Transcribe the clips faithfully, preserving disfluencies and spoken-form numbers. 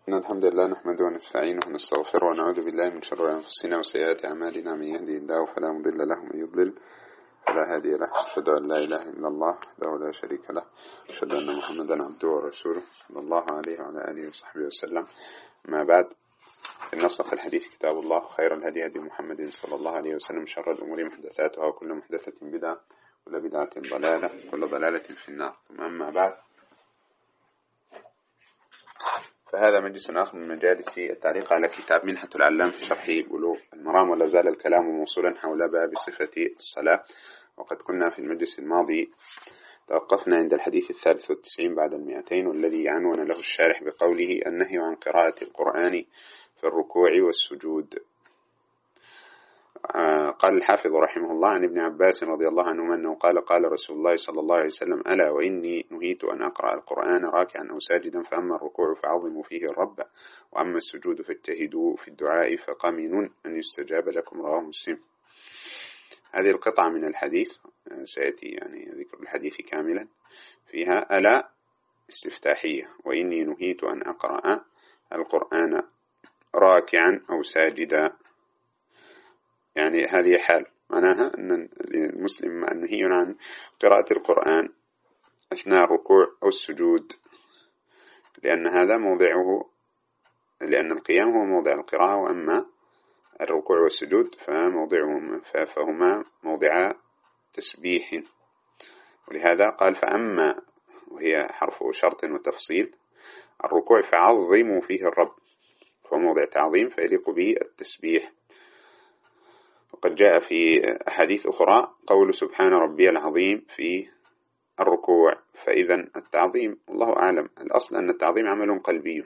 إن الحمد لله نحمده ونستعينه ونستغفره ونعوذ بالله من شرور أنفسنا وسيئات أعمالنا. من يهدي الله فلا مضل له ومن يضلل فلا هادي له. أشهد أن لا إله إلا الله وحده لا شريك له، أشهد أن محمدا عبده ورسوله صلى الله عليه وعلى آله وصحبه وسلم. ما بعد، إن أصدق الحديث كتاب الله، خير الهدي هدي محمد صلى الله عليه وسلم، شر الأمور محدثاتها وكل محدثة بدعة وكل بدعة ضلالة وكل ضلالة في النار. ثم أما بعد، فهذا مجلس آخر من مجالس التعليق على كتاب منحة العلام في شرح بلوغ المرام، ولا زال الكلام موصولا حول باب صفة الصلاة. وقد كنا في المجلس الماضي توقفنا عند الحديث الثالث والتسعين بعد المئتين، والذي عنون له الشارح بقوله النهي عن قراءة القرآن في الركوع والسجود. قال الحافظ رحمه الله عن ابن عباس رضي الله عنهما أنه قال قال رسول الله صلى الله عليه وسلم: ألا وإني نهيت أن أقرأ القرآن راكعا أو ساجدا، فأما الركوع فعظموا فيه الرب، وأما السجود فاجتهدوا في الدعاء فقمن أن يستجاب لكم. رواه مسلم. هذه القطعة من الحديث سيأتي يعني ذكر الحديث كاملا، فيها ألا استفتاحية، وإني نهيت أن أقرأ القرآن راكعا أو ساجدا، يعني هذه حال معناها أن المسلم منهي عن قراءة القرآن أثناء الركوع أو السجود، لأن هذا موضعه، لأن القيام هو موضع القراءة، وأما الركوع والسجود فموضعهم فهما موضع تسبيح. ولهذا قال فأما، وهي حرف شرط وتفصيل، الركوع فعظموا فيه الرب، فهو موضع تعظيم فيليق به التسبيح. وقد جاء في أحاديث أخرى قول سبحان ربي العظيم في الركوع. فإذا التعظيم الله أعلم، الأصل أن التعظيم عمل قلبي،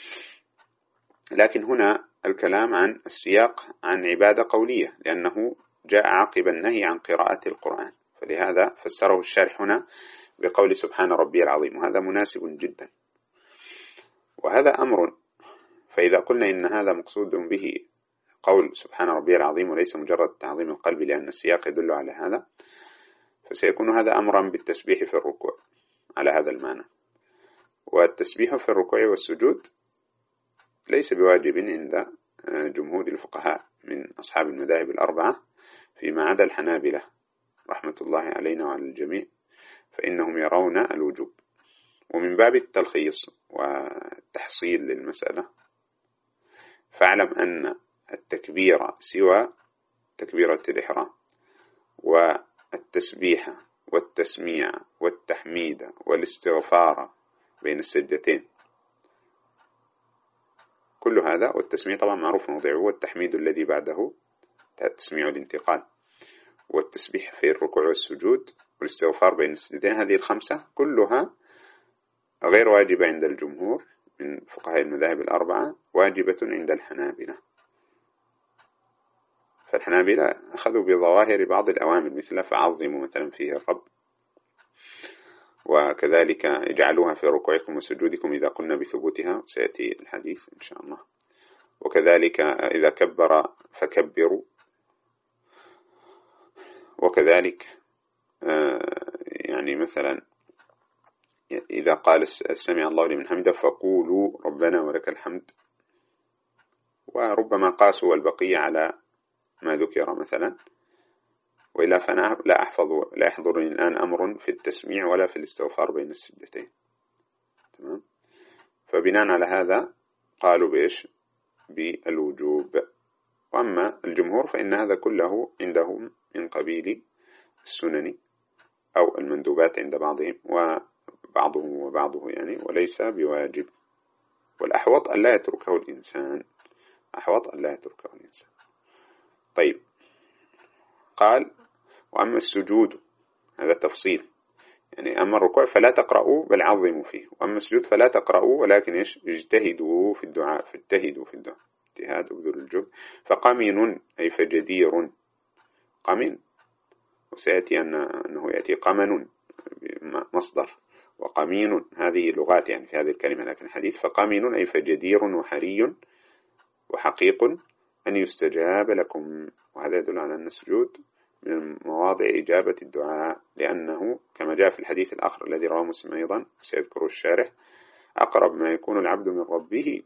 لكن هنا الكلام عن السياق عن عبادة قولية، لأنه جاء عقب النهي عن قراءة القرآن، فلهذا فسره الشارح هنا بقول سبحان ربي العظيم، وهذا مناسب جدا. وهذا أمر، فإذا قلنا إن هذا مقصود به قول سبحان ربي العظيم وليس مجرد تعظيم القلب، لأن السياق يدل على هذا، فسيكون هذا أمرا بالتسبيح في الركوع على هذا المعنى. والتسبيح في الركوع والسجود ليس بواجب عند جمهور الفقهاء من أصحاب المذاهب الأربعة، فيما عدا الحنابلة رحمة الله علينا وعلى الجميع، فإنهم يرون الوجوب. ومن باب التلخيص والتحصيل للمسألة، فاعلم أن التكبير سوى تكبيرة الإحرام والتسبيح والتسميع والتحميد والاستغفار بين السجدتين، كل هذا، والتسميع طبعا معروف موضعه، والتحميد الذي بعده تسميع الانتقال، والتسبيح في الركوع والسجود، والاستغفار بين السجدتين، هذه الخمسة كلها غير واجبة عند الجمهور من فقهاء المذاهب الأربعة، واجبة عند الحنابلة. فالحنابلة أخذوا بظواهر بعض الأوامر، مثل فعظموا مثلا فيه الرب، وكذلك اجعلوها في ركوعكم وسجودكم إذا قلنا بثبوتها، سيأتي الحديث إن شاء الله. وكذلك إذا كبر فكبروا، وكذلك يعني مثلا إذا قال سمع الله لمن حمده فقولوا ربنا ولك الحمد. وربما قاسوا البقية على ما ذكر مثلا، وإلا فأنا لا أحفظ لا يحضرني الآن أمر في التسميع ولا في الاستغفار بين السجدتين. تمام. فبناء على هذا قالوا بإيش؟ بالوجوب. وأما الجمهور فإن هذا كله عندهم من قبيل السنن أو المندوبات عند بعضهم، وبعضهم وبعضه يعني، وليس بواجب. والأحوط أن لا يتركه الإنسان، أحوط أن لا يتركه الإنسان. طيب، قال وأما السجود، هذا تفصيل، يعني أما الركوع فلا تقرأوا بل عظموا فيه، وأما السجود فلا تقرأوا ولكن إيش؟ اجتهدوا في الدعاء، فاجتهدوا في الدعاء، اجتهاد وبذل الجهد. فقمن أي فجدير، قمن، وسيأتي أن أنه يأتي قمن مصدر، وقمين هذه لغات يعني في هذه الكلمة، لكن الحديث فقمن أي فجدير وحري وحقيق أن يستجاب لكم. وهذا يدل على أن السجود من مواضع إجابة الدعاء، لأنه كما جاء في الحديث الآخر الذي رواه مسلم أيضا سيذكر الشارح: أقرب ما يكون العبد من ربه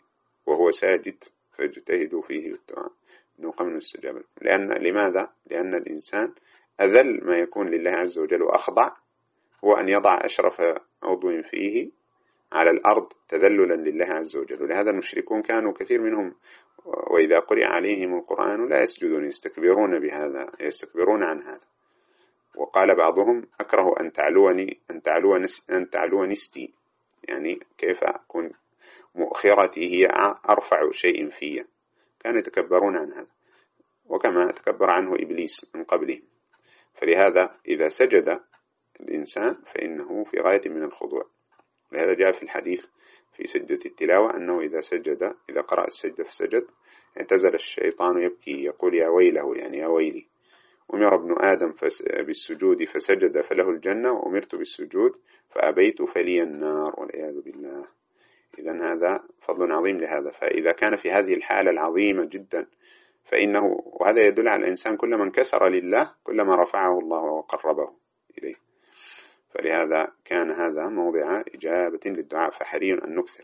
وهو ساجد فاجتهدوا فيه بالدعاء إنه قمن استجابة. لأن لماذا؟ لأن الإنسان أذل ما يكون لله عز وجل وأخضع هو أن يضع أشرف عضو فيه على الأرض تذللا لله عز وجل. ولهذا المشركون كانوا كثير منهم وإذا قرئ عليهم القرآن لا يسجدون، يستكبرون بهذا، يستكبرون عن هذا. وقال بعضهم أكره أن تعلوني أن تعلو أن تعلو نستي، يعني كيف أكون مؤخرتي هي أرفع شيء فيا، كانوا يتكبرون عن هذا، وكما تكبر عنه إبليس من قبله. فلهذا إذا سجد الإنسان فإنه في غاية من الخضوع. لهذا جاء في الحديث في سجدة التلاوة أنه إذا سجد إذا قرأ السجدة فسجد اعتزل الشيطان يبكي يقول يا ويله، يعني يا ويلي. أمر ابن آدم بالسجود فسجد فله الجنة، وأمرت بالسجود فأبيت فلي النار والعياذ بالله. إذن هذا فضل عظيم لهذا. فإذا كان في هذه الحالة العظيمة جدا فإنه، وهذا يدل على الإنسان كلما انكسر لله كلما رفعه الله وقربه إليه. فلهذا كان هذا موضع إجابة للدعاء، فحري أن نكثر.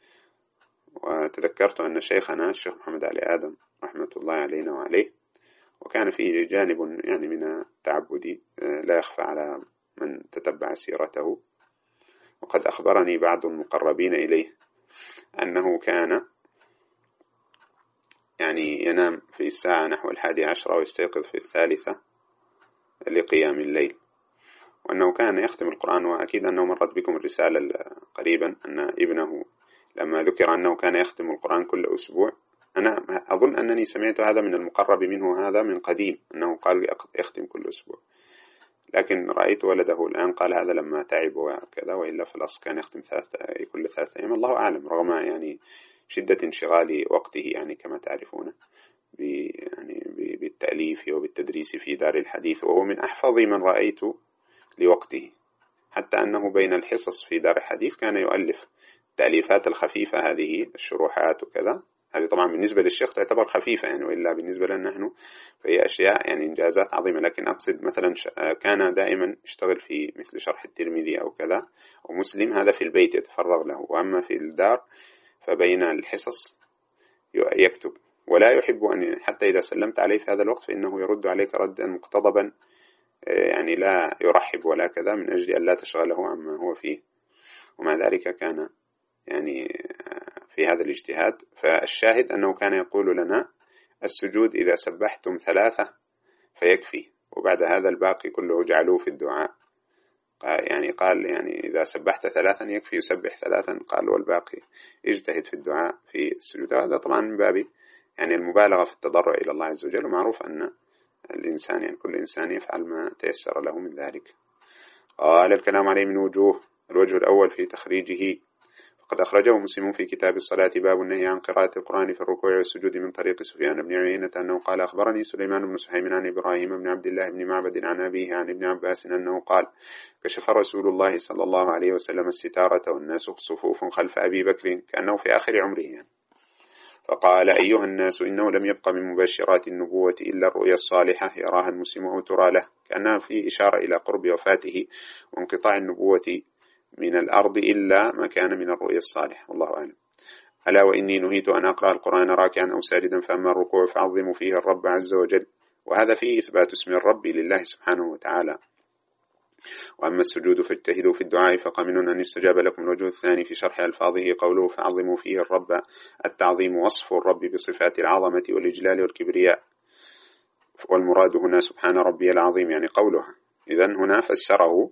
وتذكرت أن شيخنا الشيخ محمد علي آدم رحمة الله علينا وعليه، وكان فيه جانب يعني من التعبد لا يخفى على من تتبع سيرته، وقد أخبرني بعض المقربين إليه أنه كان يعني ينام في الساعة نحو الحادي عشرة ويستيقظ في الثالثة لقيام الليل، وأنه كان يختم القرآن. وأكيد أنه مرت بكم الرسالة قريبا أن ابنه لما ذكر أنه كان يختم القرآن كل أسبوع، أنا أظن أنني سمعت هذا من المقرب منه هذا من قديم، أنه قال يختم كل أسبوع، لكن رأيت ولده الآن قال هذا لما تعب وكذا، وإلا في الأصل كان يختم ثلاثة كل ثلاثة أيام. الله أعلم، رغم يعني شدة انشغال وقته يعني كما تعرفون يعني بالتأليف وبالتدريس في دار الحديث، وهو من أحفظ من رأيت لوقته، حتى أنه بين الحصص في دار الحديث كان يؤلف التأليفات الخفيفة هذه الشروحات وكذا. هذه طبعا بالنسبة للشيخ تعتبر خفيفة يعني، وإلا بالنسبة لنا نحن فهي أشياء يعني إنجازات عظيمة. لكن أقصد مثلا كان دائما يشتغل في مثل شرح الترمذي أو كذا أو مسلم، هذا في البيت يتفرغ له، وأما في الدار فبين الحصص يكتب، ولا يحب أن حتى إذا سلمت عليه في هذا الوقت فإنه يرد عليك ردا مقتضبا، يعني لا يرحب ولا كذا، من أجل أن لا تشغله عما هو فيه. ومع ذلك كان يعني في هذا الاجتهاد. فالشاهد أنه كان يقول لنا السجود إذا سبحتم ثلاثة فيكفي، وبعد هذا الباقي كله جعلوه في الدعاء. يعني قال يعني إذا سبحت ثلاثا يكفي، يسبح ثلاثا، قال والباقي اجتهد في الدعاء في السجود. هذا طبعا من باب يعني المبالغة في التضرع إلى الله عز وجل، ومعروف أن الإنسان يعني كل إنسان يفعل ما تيسر له من ذلك. قال الكلام عليه من وجوه. الوجه الأول في تخريجه، فقد أخرجه مسلم في كتاب الصلاة باب النهي عن قراءة القرآن في الركوع والسجود من طريق سفيان بن عيينة أنه قال أخبرني سليمان بن سحيم عن إبراهيم بن عبد الله بن معبد عن أبيه عن ابن عباس أنه قال كشف رسول الله صلى الله عليه وسلم الستارة والناس صفوف خلف أبي بكر كأنه في آخر عمره يعني، فقال أيها الناس إنه لم يبق من مبشرات النبوة إلا الرؤيا الصالحة يراها المسلم أو ترى له، كأنها في إشارة إلى قرب وفاته وانقطاع النبوة من الأرض إلا ما كان من الرؤيا الصالحة، والله أعلم. ألا وإني نهيت أن أقرأ القرآن راكعا أو ساجدا، فأما الركوع فعظموا فيه الرب عز وجل، وهذا فيه إثبات اسم الرب لله سبحانه وتعالى. وأما السجود فاجتهدوا في الدعاء فقمن أن يستجاب لكم. الوجه الثاني في شرح ألفاظه قوله فعظموا فيه الرب، التعظيم وصف الرب بصفات العظمة والإجلال والكبرياء، والمراد هنا سبحان ربي العظيم يعني قولها. إذن هنا فسره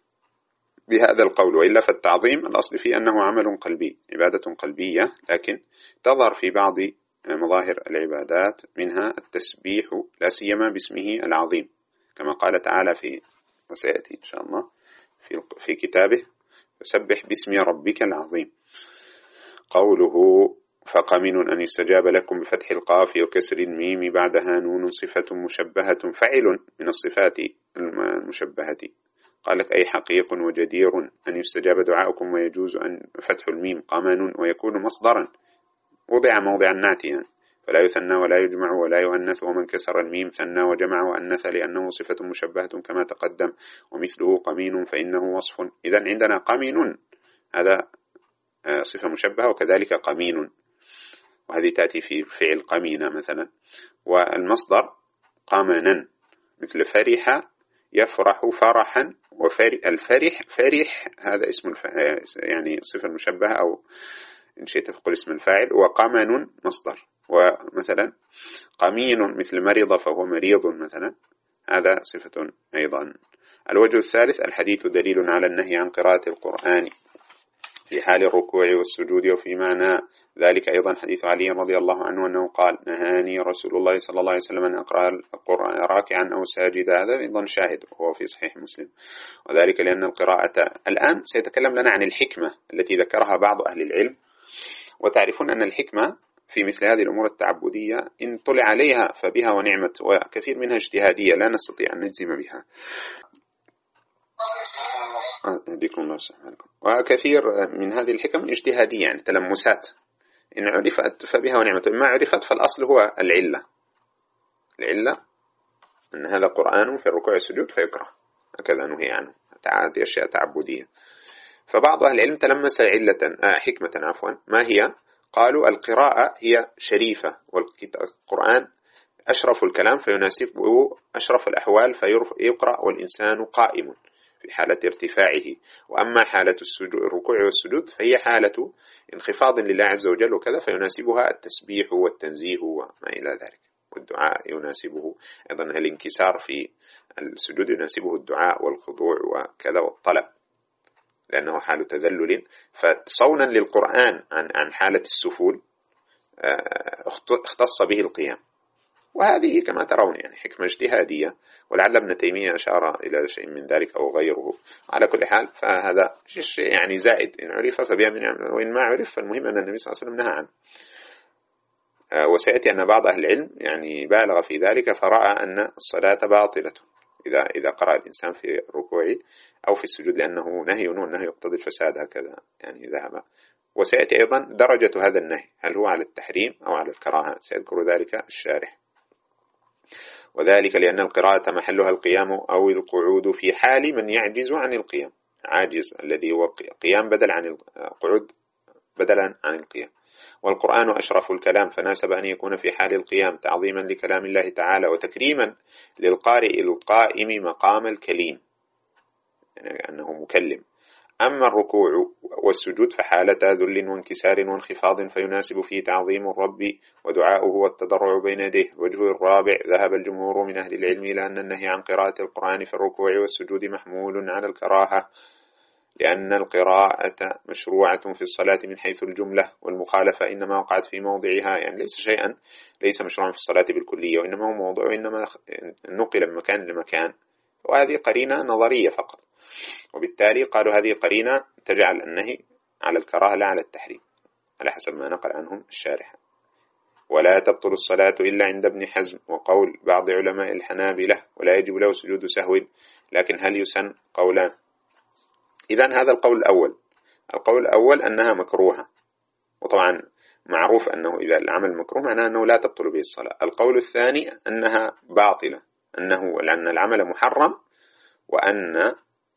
بهذا القول، وإلا فالتعظيم الأصل فيه أنه عمل قلبي، عبادة قلبية، لكن تظهر في بعض مظاهر العبادات منها التسبيح لا سيما باسمه العظيم، كما قال تعالى في وسيأتي إن شاء الله في في كتابه فسبح باسم ربك العظيم. قوله فقمن أن يستجاب لكم بفتح القاف وكسر الميم بعدها نون صفة مشبهة فعل من الصفات المشبهة. قالت أي حقيق وجدير أن يستجاب دعاؤكم، ويجوز أن فتح الميم قمن ويكون مصدرا وضع موضع النعت يعني، فلا يثنى ولا يجمع ولا يؤنث، ومن كسر الميم ثنى وجمع وأنث لأنه صفة مشبهة كما تقدم، ومثله قمين فإنه وصف. إذن عندنا قمين هذا صفة مشبهة، وكذلك قمين. وهذه تأتي في فعل قمين مثلا. والمصدر قمنا، مثل فرح يفرح فرحا، والفرح فرح هذا اسم الف... يعني صفة مشبهة، أو إن شئت فقل اسم الفاعل. وقمن مصدر. ومثلا قمين مثل مرض فهو مريض مثلا، هذا صفة أيضا. الوجه الثالث: الحديث دليل على النهي عن قراءة القرآن في حال الركوع والسجود. وفي معنى ذلك أيضا حديث علي رضي الله عنه أنه قال: نهاني رسول الله صلى الله عليه وسلم أن أقرأ القرآن راكعا أو ساجدا. هذا أيضا شاهد وهو في صحيح مسلم. وذلك لأن القراءة، الآن سيتكلم لنا عن الحكمة التي ذكرها بعض أهل العلم. وتعرفون أن الحكمة في مثل هذه الأمور التعبدية إن طلع عليها فبها ونعمت، وكثير منها اجتهادية لا نستطيع أن نجزم بها. أهديكم الله سبحانكم. وكثير من هذه الحكم اجتهادية، يعني تلمسات، إن عرفت فبها ونعمت، ما عرفت فالأصل هو العلة. العلة أن هذا قرآن في الركوع والسجود فيكره، هكذا نهي عنه. هذه أشياء تعبدية. فبعض أهل العلم تلمس علة آه حكمة عفوا، ما هي؟ قالوا القراءة هي شريفة، والقرآن أشرف الكلام فيناسبه أشرف الأحوال فيقرأ والإنسان قائم في حالة ارتفاعه. وأما حالة السجود الركوع والسجود فهي حالة انخفاض لله عز وجل وكذا، فيناسبها التسبيح والتنزيه وما إلى ذلك. والدعاء يناسبه أيضا، الانكسار في السجود يناسبه الدعاء والخضوع وكذا والطلب، لأنه حال تذلل. فصونا للقرآن عن عن حالة السفول اختص به القيام. وهذه كما ترون يعني حكمة اجتهادية، ولعل ابن تيمية أشار إلى شيء من ذلك أو غيره. على كل حال فهذا شيء يعني زائد، إن عرف فبها من نعمة، وإن ما عرف فالمهم أن النبي صلى الله عليه وسلم نهى عنه. وسيأتي أن بعض أهل العلم يعني بالغ في ذلك فرأى أن الصلاة باطلة إذا إذا قرأ الإنسان في الركوع أو في السجود، لأنه نهي والنهي يقتضي الفساد، هكذا يعني ذهب. وسيأتي أيضا درجة هذا النهي، هل هو على التحريم أو على الكراهة، سيذكر ذلك الشارح. وذلك لأن القراءة محلها القيام أو القعود في حال من يعجز عن القيام، عاجز الذي هو قيام بدل عن القعود بدلا عن القيام. والقرآن أشرف الكلام فناسب أن يكون في حال القيام تعظيما لكلام الله تعالى وتكريما للقارئ القائم مقام الكليم، يعني أنه مكلم. أما الركوع والسجود فحالة ذل وانكسار وانخفاض فيناسب فيه تعظيم الرب ودعاؤه والتضرع بين يديه. وجه الرابع: ذهب الجمهور من أهل العلم إلى أن النهي عن قراءة القرآن في الركوع والسجود محمول على الكراهة، لأن القراءة مشروعة في الصلاة من حيث الجملة، والمخالفة إنما وقعت في موضعها، يعني ليس شيئا ليس مشروعا في الصلاة بالكلية، وإنما هو موضوع إنما نقل من مكان لمكان، وهذه قرينة نظرية فقط. وبالتالي قالوا هذه قرينة تجعل النهي على الكراهة لا على التحريم، على حسب ما نقل عنهم الشارح. ولا تبطل الصلاة إلا عند ابن حزم وقول بعض علماء الحنابلة، ولا يجب له سجود سهو، لكن هل يسن؟ قولان. إذن هذا القول الأول. القول الأول أنها مكروهة، وطبعا معروف أنه إذا العمل مكروه معناه أنه لا تبطل به الصلاة. القول الثاني أنها باطلة، أنه لأن العمل محرم وأن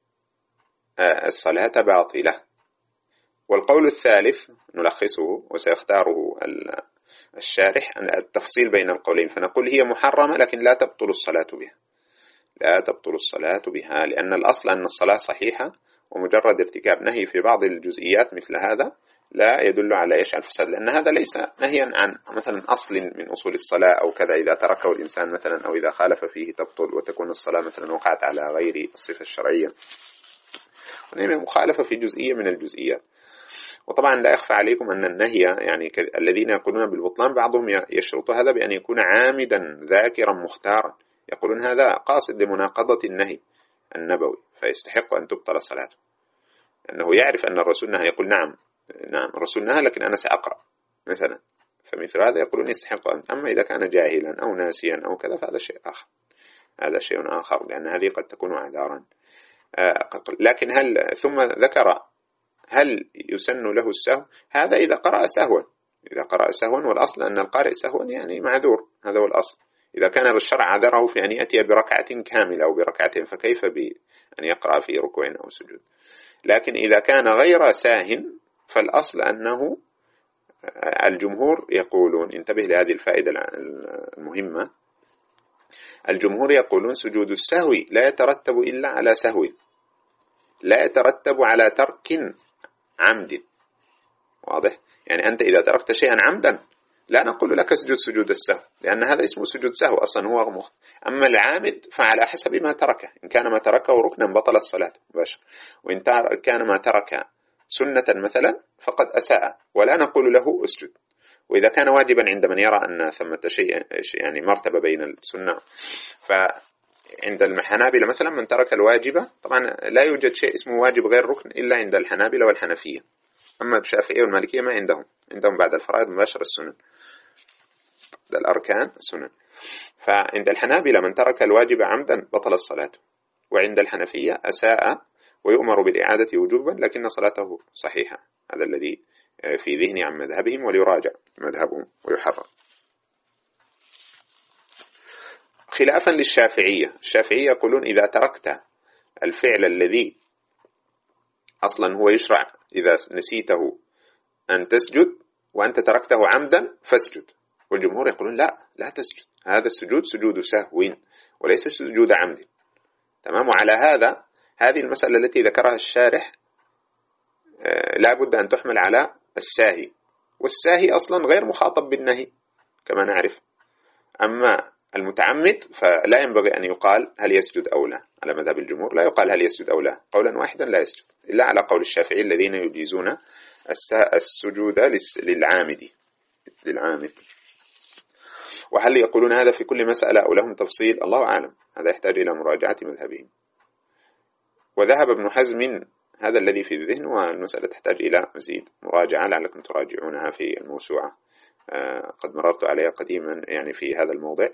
الصلاة باطلة. والقول الثالث نلخصه وسيختاره الشارح التفصيل بين القولين، فنقول هي محرمة لكن لا تبطل الصلاة بها، لا تبطل الصلاة بها، لأن الأصل أن الصلاة صحيحة، ومجرد ارتكاب نهي في بعض الجزئيات مثل هذا لا يدل على إيش؟ على الفساد، لأن هذا ليس نهيا عن مثلا أصل من أصول الصلاة أو كذا، إذا تركه الإنسان مثلا أو إذا خالف فيه تبطل وتكون الصلاة مثلا وقعت على غير الصفة الشرعية، ونهي مخالفة في جزئية من الجزئيات. وطبعا لا يخفى عليكم أن النهي يعني الذين يقولون بالبطلان بعضهم يشرط هذا بأن يكون عامدا ذاكرا مختارا، يقولون هذا قاصد لمناقضة النهي النبوي فيستحق أن تبطل صلاته، أنه يعرف أن الرسول نهى، يقول نعم نعم الرسول نهى لكن أنا سأقرأ مثلا، فمثل هذا يقولون يستحق أن. أما إذا كان جاهلا أو ناسيا أو كذا فهذا شيء آخر، هذا شيء آخر، لأن هذه قد تكون أعذارا. لكن هل ثم ذكر هل يسن له السهو؟ هذا إذا قرأ سهوا، إذا قرأ سهوا، والأصل أن القارئ سهوا يعني معذور، هذا هو الأصل. إذا كان الشرع عذره في أن يأتي بركعة كاملة أو بركعتين فكيف بأن يقرأ في ركوع أو سجود؟ لكن إذا كان غير ساه فالأصل أنه الجمهور يقولون، انتبه لهذه الفائدة المهمة، الجمهور يقولون سجود السهو لا يترتب إلا على سهو، لا يترتب على ترك عمد. واضح؟ يعني أنت إذا تركت شيئا عمدا لا نقول لك اسجد سجود السهو، لأن هذا اسمه سجود سهو أصلا، هو مخ. أما العامد فعلى حسب ما تركه، إن كان ما تركه ركنا بطل الصلاة مباشر، وإن كان ما ترك سنة مثلا فقد أساء ولا نقول له اسجد. وإذا كان واجبا عند من يرى أن ثمة شيء يعني مرتبة بين السنة، فعند الحنابلة مثلا من ترك الواجبة، طبعا لا يوجد شيء اسمه واجب غير ركن إلا عند الحنابلة والحنفية، أما الشافعية والمالكية ما عندهم، عندهم بعد الفرائض مباشر السنن، الأركان السنن. فعند الحنابلة من ترك الواجب عمدا بطل الصلاة، وعند الحنفية أساء ويؤمر بالإعادة وجوبا لكن صلاته صحيحة. هذا الذي في ذهني عن مذهبهم، وليراجع مذهبهم ويحرر. خلافا للشافعية، الشافعية يقولون إذا تركت الفعل الذي أصلا هو يشرع إذا نسيته أن تسجد وأنت تركته عمدا فاسجد، والجمهور يقولون لا لا تسجد، هذا السجود سجود سهو وليس سجود عمد. تمام. وعلى هذا هذه المسألة التي ذكرها الشارح لا بد أن تحمل على الساهي، والساهي أصلا غير مخاطب بالنهي كما نعرف. أما المتعمد فلا ينبغي أن يقال هل يسجد أو لا، على مذهب الجمهور لا يقال هل يسجد أو لا، قولا واحدا لا يسجد، إلا على قول الشافعي الذين يجيزون السجود للعامد للعامد. وهل يقولون هذا في كل مسألة أو لهم تفصيل؟ الله أعلم، هذا يحتاج إلى مراجعة مذهبهم. وذهب ابن حزم، هذا الذي في الذهن، والمسألة تحتاج إلى مزيد مراجعة لعلكم تراجعونها في الموسوعة، قد مررت عليها قديما يعني في هذا الموضع،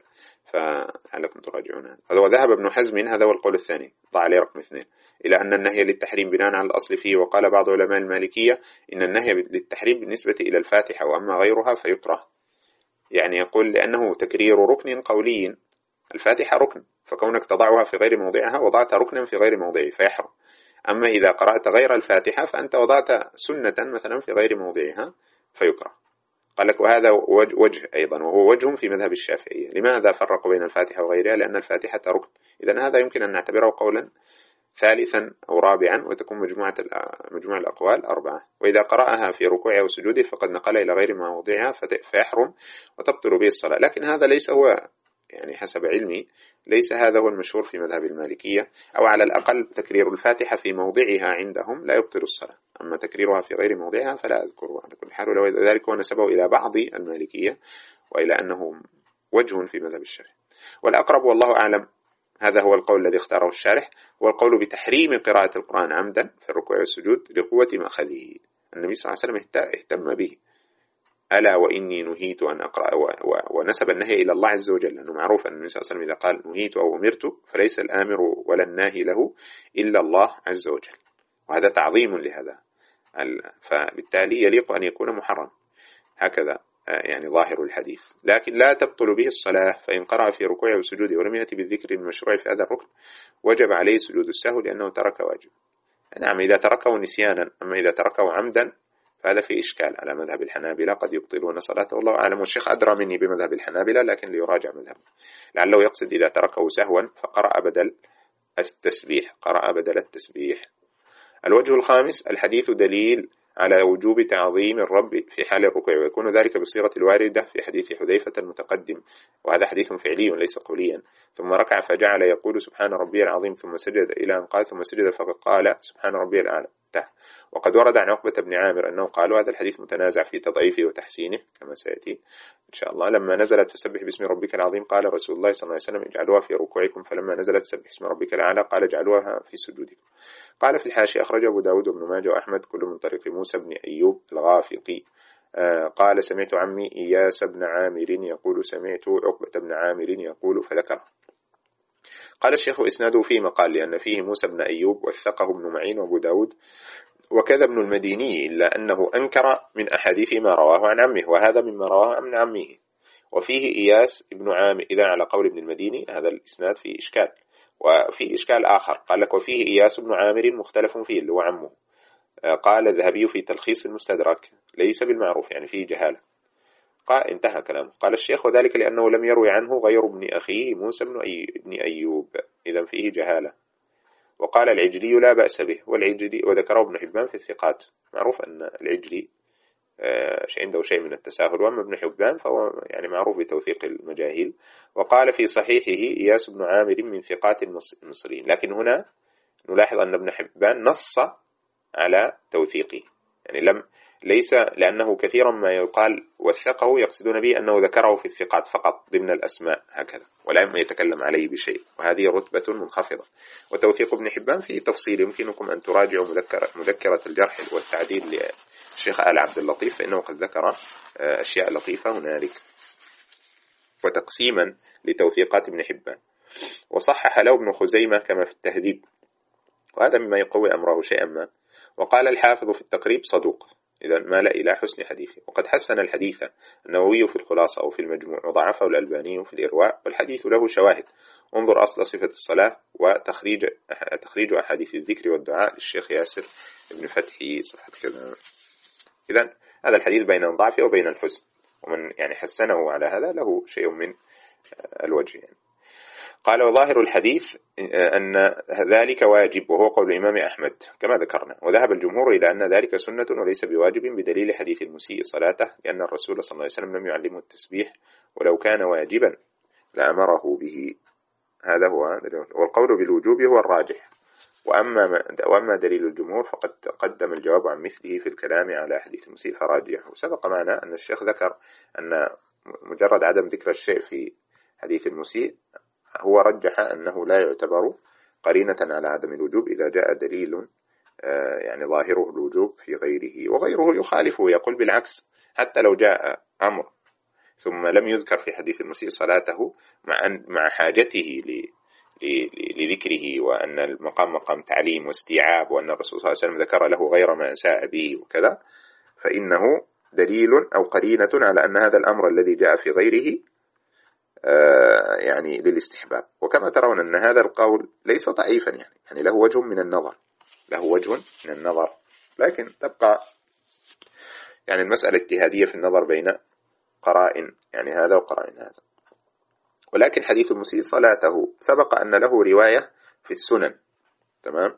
فلعلكم تراجعونها. هذا وذهب ابن حزم، هذا هو القول الثاني، ضع عليه رقم اثنين، إلى أن النهي للتحريم بناء على الأصل فيه. وقال بعض علماء المالكية إن النهي للتحريم بالنسبة إلى الفاتحة، وأما غيرها فيكره، يعني يقول لأنه تكرير ركن قولي، الفاتحة ركن، فكونك تضعها في غير موضعها وضعت ركنا في غير موضعه فيحرم. أما إذا قرأت غير الفاتحة فأنت وضعت سنة مثلا في غير موضعها فيكره. قال لك وهذا وجه أيضا، وهو وجه في مذهب الشافعية. لماذا فرقوا بين الفاتحة وغيرها؟ لأن الفاتحة ركن. إذن هذا يمكن أن نعتبره قولا ثالثا أو رابعا، وتكون مجموعة مجموع الأقوال أربعة. وإذا قرأها في ركوعه وسجوده فقد نقل إلى غير موضعها فيحرم وتبطل به الصلاة. لكن هذا ليس هو، يعني حسب علمي ليس هذا هو المشهور في مذهب المالكية، أو على الأقل تكرير الفاتحة في موضعها عندهم لا يبطل الصلاة، أما تكريرها في غير موضعها فلا أذكره على كل حال. ولذلك هو نسبه إلى بعض المالكية وإلى أنه وجه في مذهب الشافعي. والأقرب والله أعلم، هذا هو القول الذي اختاره الشارح، هو القول بتحريم قراءة القرآن عمدا في الركوع والسجود لقوة مأخذه. النبي صلى الله عليه وسلم اهتم به، ألا وإني نهيت أن أقرأ، ونسب النهي إلى الله عز وجل، لأنه معروف أن النبي صلى الله عليه وسلم إذا قال نهيت أو أمرت فليس الآمر ولا الناهي له إلا الله عز وجل، وهذا تعظيم لهذا، فبالتالي يليق أن يكون محرم. هكذا يعني ظاهر الحديث. لكن لا تبطل به الصلاة، فإن قرأ في ركوعه وسجوده ولم يأتي بالذكر المشروع في هذا الركن وجب عليه سجود السهو لأنه ترك واجب. نعم إذا تركه نسيانا، أما إذا تركه عمدا فهذا في إشكال على مذهب الحنابلة، قد يبطلون صلاته، والله أعلم. والشيخ أدرى مني بمذهب الحنابلة، لكن ليراجع مذهبه، لعله يقصد إذا تركه سهوا فقرأ بدل التسبيح، قرأ بدل التسبيح. الوجه الخامس، الحديث دليل على وجوب تعظيم الرب في حال الركوع، ويكون ذلك بصيغة الواردة في حديث حذيفة المتقدم، وهذا حديث فعلي ليس قوليا. ثم ركع فجعل يقول سبحان ربي العظيم، ثم سجد إلى أن قال ثم سجد فقال سبحان ربي الأعلى. وقد ورد عن عقبة بن عامر أنه قال، هذا الحديث متنازع في تضعيفه وتحسينه كما سيأتي إن شاء الله، لما نزلت فسبح باسم ربك العظيم قال رسول الله صلى الله عليه وسلم اجعلوها في ركوعكم، فلما نزلت سبح اسم ربك الأعلى قال اجعلوها في سجودكم. قال في الحاشية أخرجه أبو داود وابن ماجه وأحمد كل من طريق موسى بن أيوب الغافقي آه قال سمعت عمي إياس بن عامر يقول سمعت عقبة بن عامر يقول فذكر. قال الشيخ إسناده فيه مقال، لأن فيه موسى بن أيوب وثقه ابن معين وأبو داود وكذا ابن المديني، إلا أنه أنكر من أحاديث ما رواه عن عمه، وهذا مما رواه عن عمه. وفيه إياس ابن عامر، إذا على قول ابن المديني هذا الإسناد فيه إشكال. وفي إشكال آخر قال لك وفيه إياس بن عامر مختلف فيه اللي هو عمه، قال الذهبي في تلخيص المستدرك ليس بالمعروف، يعني فيه جهالة. قال انتهى كلامه. قال الشيخ وذلك لأنه لم يروي عنه غير ابن أخيه موسى بن, أي... بن أيوب، إذا فيه جهالة. وقال العجلي لا بأس به، والعجلي وذكره ابن حبان في الثقات. معروف أن العجلي عنده شيء من التساهل، وأما ابن حبان فهو يعني معروف بتوثيق المجاهيل. وقال في صحيحه إياس بن عامر من ثقات المصريين، لكن هنا نلاحظ أن ابن حبان نص على توثيقه، يعني لم ليس لأنه كثيرا ما يقال وثقه يقصدون به أنه ذكره في الثقات فقط ضمن الأسماء هكذا، ولم يتكلم عليه بشيء، وهذه رتبة منخفضة. وتوثيق ابن حبان فيه تفصيل، يمكنكم أن تراجعوا مذكرة, مذكرة الجرح والتعديل للشيخ آل عبد اللطيف، فإنه قد ذكر أشياء لطيفة هنالك، وتقسيما لتوثيقات ابن حبان. وصحح له ابن خزيمة كما في التهذيب، وهذا مما يقوي أمره شيئا ما. وقال الحافظ في التقريب صدوق، إذا مال إلى حسن حديثه. وقد حسن الحديث النووي في الخلاصة أو في المجموع، وضعفه الألباني في الإرواء، والحديث له شواهد. انظر أصل صفة الصلاة وتخريج تخريج أحاديث الذكر والدعاء للشيخ ياسر ابن فتحي صفحة كذا. إذا هذا الحديث بين الضعف وبين الحسن، ومن يعني حسنه على هذا له شيء من الوجه يعني. قال وظاهر الحديث أن ذلك واجب، وهو قول الإمام أحمد كما ذكرنا. وذهب الجمهور إلى أن ذلك سنة وليس بواجب بدليل حديث المسيء صلاته، لأن الرسول صلى الله عليه وسلم لم يعلمه التسبيح، ولو كان واجبا لأمره به. هذا هو والقول بالوجوب هو الراجح. وأما, وأما دليل الجمهور فقد تقدم الجواب عن مثله في الكلام على حديث المسيء فراجح. وسبق معنا أن الشيخ ذكر أن مجرد عدم ذكر الشيء في حديث المسيء هو رجح أنه لا يعتبر قرينة على عدم الوجوب إذا جاء دليل يعني ظاهره الوجوب في غيره، وغيره يخالفه يقول بالعكس. حتى لو جاء أمر ثم لم يذكر في حديث المسيء صلاته مع مع حاجته لذكره، وأن المقام مقام تعليم واستيعاب، وأن الرسول صلى الله عليه وسلم ذكر له غير ما أساء به وكذا، فإنه دليل أو قرينة على أن هذا الأمر الذي جاء في غيره يعني للاستحباب. وكما ترون أن هذا القول ليس ضعيفا، يعني يعني له وجه من النظر له وجه من النظر لكن تبقى يعني المسألة اجتهادية في النظر بين قرائن، يعني هذا وقرائن هذا. ولكن حديث المسيء صلاته سبق أن له رواية في السنن، تمام.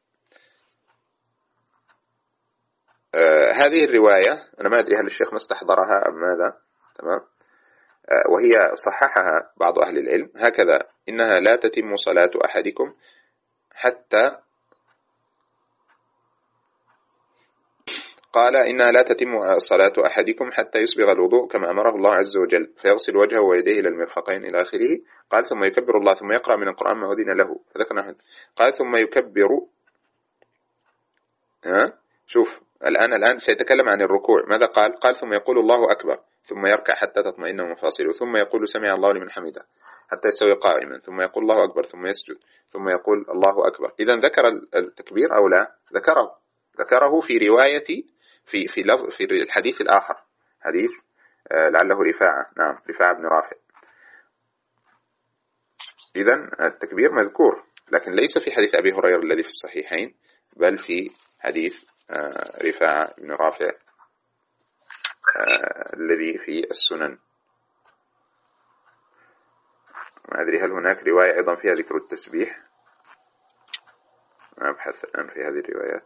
آه هذه الرواية أنا ما أدري هل الشيخ ما استحضرها أم ماذا، تمام. وهي صححها بعض أهل العلم هكذا: إنها لا تتم صلاة أحدكم حتى قال إنها لا تتم صلاة أحدكم حتى يسبغ الوضوء كما أمره الله عز وجل، فيغسل وجهه ويديه إلى المرفقين إلى آخره. قال ثم يكبر الله ثم يقرأ من القرآن ما أذن له، فذكرنا. قال ثم يكبر، ها شوف الآن الآن سيتكلم عن الركوع. ماذا قال؟ قال ثم يقول الله أكبر، ثم يركع حتى تطمئن مفاصله، ثم يقول سمع الله لمن حمده حتى يستوي قائما، ثم يقول الله أكبر، ثم يسجد، ثم يقول الله أكبر. إذا ذكر التكبير أو لا؟ ذكره ذكره في رواية في في لفظ في الحديث الآخر، حديث آه لعله رفاعة، نعم رفاعة بن رافع. إذا التكبير مذكور، لكن ليس في حديث أبي هريرة الذي في الصحيحين، بل في حديث آه رفاعة بن رافع آه الذي في السنن. ما أدري هل هناك رواية أيضا فيها ذكر التسبيح، أبحث الآن في هذه الروايات.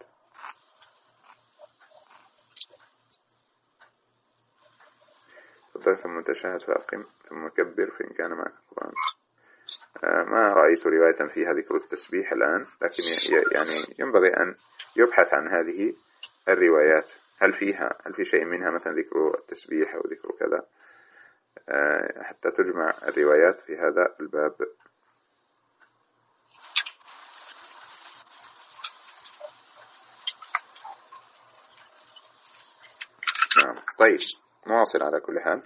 ثم تشهد فأقم ثم كبر فإن كان معك القرآن. آه ما رأيت رواية فيها ذكر التسبيح الآن، لكن يعني ينبغي أن يبحث عن هذه الروايات، هل فيها هل في شيء منها مثلا ذكر التسبيح أو ذكر كذا، آه حتى تجمع الروايات في هذا الباب. نعم طيب نواصل على كل حال.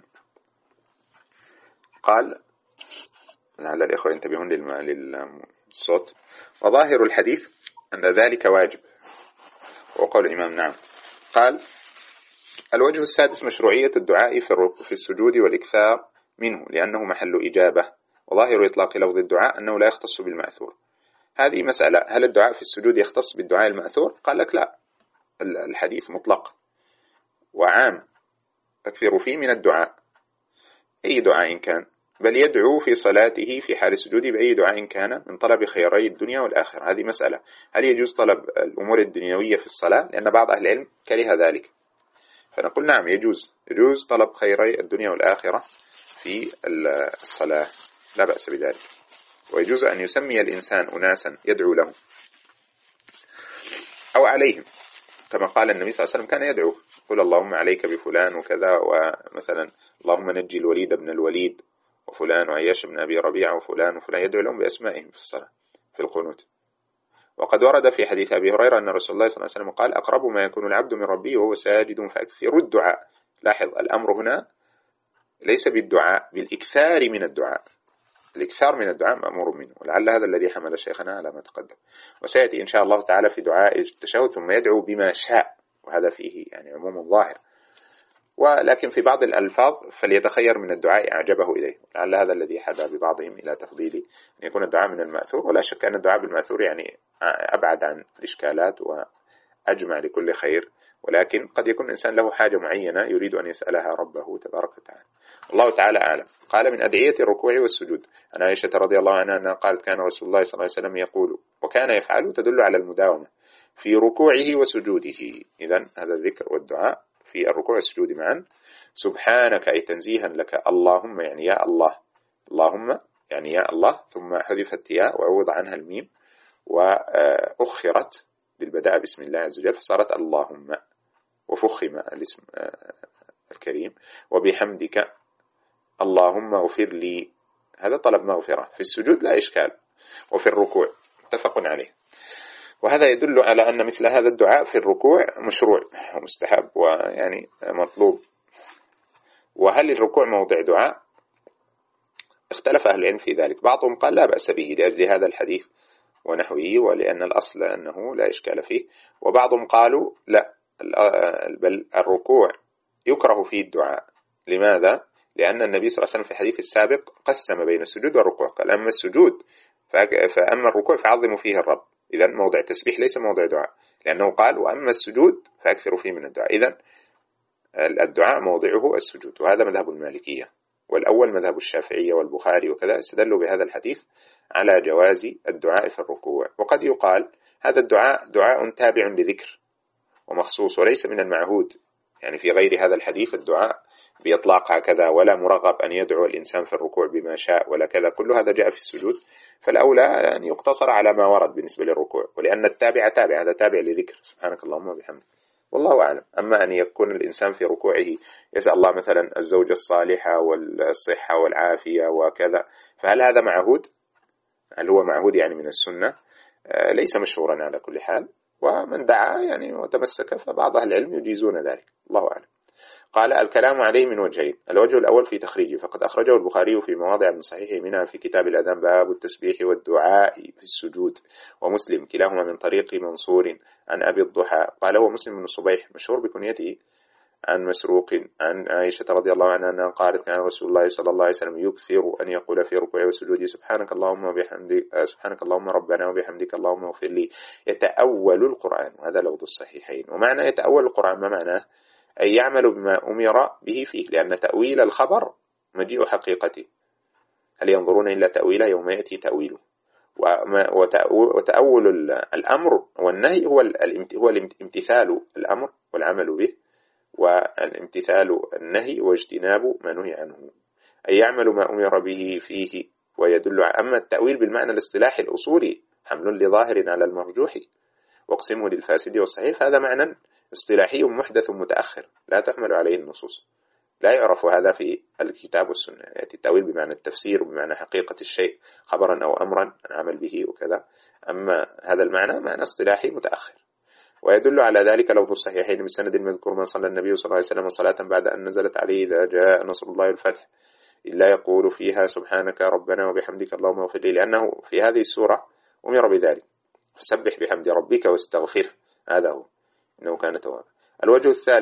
قال لعل الإخوة ينتبهون للصوت. وظاهر الحديث أن ذلك واجب، وقال الإمام نعم. قال الوجه السادس مشروعية الدعاء في السجود والإكثار منه لأنه محل إجابة. وظاهر إطلاق لفظ الدعاء أنه لا يختص بالمأثور. هذه مسألة، هل الدعاء في السجود يختص بالدعاء المأثور؟ قال لك لا، الحديث مطلق وعام، أكثر فيه من الدعاء، أي دعاء كان، بل يدعو في صلاته في حال السجود بأي دعاء كان من طلب خيري الدنيا والآخرة. هذه مسألة، هل يجوز طلب الأمور الدنيوية في الصلاة؟ لأن بعض أهل العلم كره ذلك، فنقول نعم يجوز، يجوز طلب خيري الدنيا والآخرة في الصلاة، لا بأس بذلك. ويجوز أن يسمي الإنسان أناسا يدعو لهم أو عليهم، كما قال النبي صلى الله عليه وسلم كان يدعو، قل اللهم عليك بفلان وكذا، ومثلا اللهم نجي الوليد بن الوليد وفلان وعياش بن أبي ربيعة وفلان وفلان، يدعو لهم بأسمائهم في الصلاة في القنوت. وقد ورد في حديث أبي هريرة أن رسول الله صلى الله عليه وسلم قال أقرب ما يكون العبد من ربه وهو ساجد فأكثر الدعاء. لاحظ الأمر هنا ليس بالدعاء، بالإكثار من الدعاء، الإكثار من الدعاء مأمور منه، ولعل هذا الذي حمل شيخنا على ما تقدم. وسيأتي إن شاء الله تعالى في دعاء التشهد ثم يدعو بما شاء، وهذا فيه يعني عموم ظاهر، ولكن في بعض الألفاظ فليتخير من الدعاء أعجبه إليه، لعل هذا الذي حدا ببعضهم إلى تفضيل أن يكون الدعاء من المأثور. ولا شك أن الدعاء بالمأثور يعني أبعد عن الإشكالات وأجمع لكل خير، ولكن قد يكون الإنسان له حاجة معينة يريد أن يسألها ربه تبارك وتعالى. الله تعالى أعلم. قال من أدعية الركوع والسجود عن عائشة رضي الله عنها أنها قالت كان رسول الله صلى الله عليه وسلم يقول وكان يفعل، تدل على المداومة في ركوعه وسجوده. إذن هذا الذكر والدعاء في الركوع والسجود معا. سبحانك أي تنزيها لك، اللهم يعني يا الله، اللهم يعني يا الله، ثم حذفت ياء وعوض عنها الميم وأخرت بالبداء بسم الله عز وجل فصارت اللهم، وفخم الاسم الكريم. وبحمدك اللهم اغفر لي، هذا طلب مغفرة في السجود لا إشكال، وفي الركوع متفق عليه. وهذا يدل على أن مثل هذا الدعاء في الركوع مشروع ومستحب ويعني مطلوب. وهل الركوع موضع دعاء؟ اختلف أهل العلم في ذلك، بعضهم قال لا بأس به لأجل هذا الحديث ونحوه، ولأن الأصل أنه لا إشكال فيه. وبعضهم قالوا لا، بل الركوع يكره فيه الدعاء. لماذا؟ لأن النبي صلى الله عليه وسلم في الحديث السابق قسم بين السجود والركوع، قال أما السجود فأما الركوع فعظموا فيه الرب. إذا موضع تسبيح ليس موضع دعاء، لأنه قال وأما السجود فأكثروا فيه من الدعاء. إذا الدعاء موضعه السجود، وهذا مذهب المالكية، والأول مذهب الشافعية والبخاري وكذا، استدلوا بهذا الحديث على جواز الدعاء في الركوع. وقد يقال هذا الدعاء دعاء تابع لذكر ومخصوص وليس من المعهود، يعني في غير هذا الحديث الدعاء بإطلاق هكذا، ولا مرغب أن يدعو الإنسان في الركوع بما شاء ولا كذا، كل هذا جاء في السجود، فالأولى أن يقتصر على ما ورد بالنسبة للركوع، ولأن التابع تابع، هذا تابع لذكر سبحانك اللهم وبحمدك، والله أعلم. أما أن يكون الإنسان في ركوعه يسأل الله مثلا الزوجة الصالحة والصحة والعافية وكذا، فهل هذا معهود؟ هل هو معهود يعني من السنة؟ آه ليس مشهورا على كل حال، ومن دعا يعني وتمسك فبعض أهل العلم يجيزون ذلك، الله أعلم. قال الكلام عليه من وجهين، الوجه الأول في تخريجه، فقد أخرجه البخاري في مواضع من صحيحه، منها في كتاب الأذان باب التسبيح والدعاء في السجود، ومسلم كلاهما من طريق منصور عن أبي الضحى قال هو مسلم بن صبيح مشهور بكنيته، عن مسروق عن عائشة رضي الله عنها أنها قالت كان رسول الله صلى الله عليه وسلم يكثر أن يقول في ركوعه وسجوده سبحانك اللهم وبحمدك سبحانك اللهم ربنا وبحمدك اللهم اغفر لي، يتأول القرآن، وهذا لفظ الصحيحين. ومعنى يتأول القرآن ما معناه؟ أي يعمل بما أمر به فيه، لأن تأويل الخبر مجيء حقيقته، هل ينظرون إلا تأويله يوم يأتي تأويله. وتأول الأمر والنهي هو هو امتثال الأمر والعمل به، والامتثال النهي واجتناب ما نهي عنه، أي يعمل ما أمر به فيه ويدل. أما التأويل بالمعنى الاصطلاحي الأصولي حمل لظاهر على المرجوح واقسمه للفاسد والصحيح، هذا معنى اصطلاحي محدث متأخر لا تحمل عليه النصوص، لا يعرف هذا في الكتاب والسنة. يأتي التأويل بمعنى التفسير وبمعنى حقيقة الشيء خبرا أو أمرا العمل به وكذا، أما هذا المعنى معنى اصطلاحي متأخر. ويدل على ذلك لفظ الصحيحين بسند المذكور من صلى النبي صلى الله عليه وسلم صلاة بعد أن نزلت عليه إذا جاء نصر الله والفتح إلا يقول فيها سبحانك ربنا وبحمدك اللهم اغفر لي، لأنه في هذه السورة أمر بذلك، فسبح بحمد ربك واستغفره، هذا هو إنه كان توابا. الوجه الثالث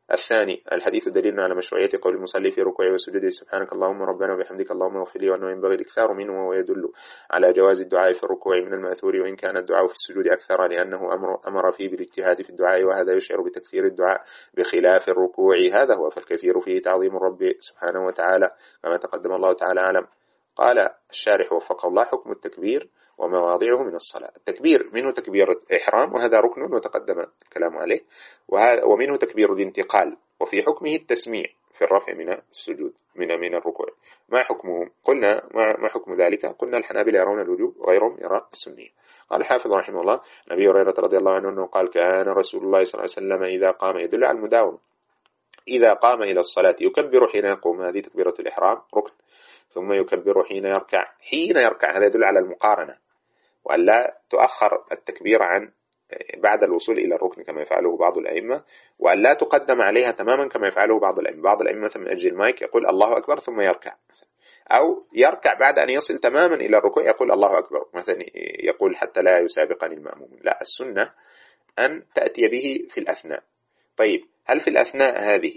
الثاني الحديث دليل على مشروعية قول المصلي في ركوعه وسجوده سبحانك اللهم ربنا وبحمدك اللهم اغفر لي، وأنه ينبغي الإكثار منه، وهو يدل على جواز الدعاء في الركوع من المأثور، وإن كان الدعاء في السجود أكثر لأنه أمر, أمر فيه بالاجتهاد في الدعاء، وهذا يشعر بتكثير الدعاء بخلاف الركوع، هذا هو، فالكثير فيه تعظيم الرب سبحانه وتعالى كما تقدم الله تعالى أعلم. قال الشارح وفقه الله: حكم التكبير ومواضعه من الصلاة. التكبير منه تكبير إحرام وهذا ركن وتقدم الكلام عليه، ومنه تكبير الانتقال، وفي حكمه التسميع في الرفع من السجود من من الركوع. ما حكمه؟ قلنا ما حكم ذلك؟ قلنا الحنابلة يرون الوجوب وغيرهم يرى السنية. قال الحافظ رحمه الله: أبي هريرة رضي الله عنه أنه قال: كان رسول الله صلى الله عليه وسلم إذا قام، يدل على المداومة، إذا قام إلى الصلاة يكبر حين يقوم، هذه تكبيرة الإحرام ركن، ثم يكبر حين يركع، حين يركع هذا يدل على المقارنة، وألا تؤخر التكبير عن بعد الوصول إلى الركن كما يفعله بعض الأئمة، وألا تقدم عليها تماما كما يفعله بعض الأئمة. بعض الأئمة من أجل المايك يقول الله أكبر ثم يركع، أو يركع بعد أن يصل تماما إلى الركوع يقول الله أكبر، مثلا يقول حتى لا يسابقني المأموم. لا، السنة أن تأتي به في الأثناء. طيب، هل في الأثناء هذه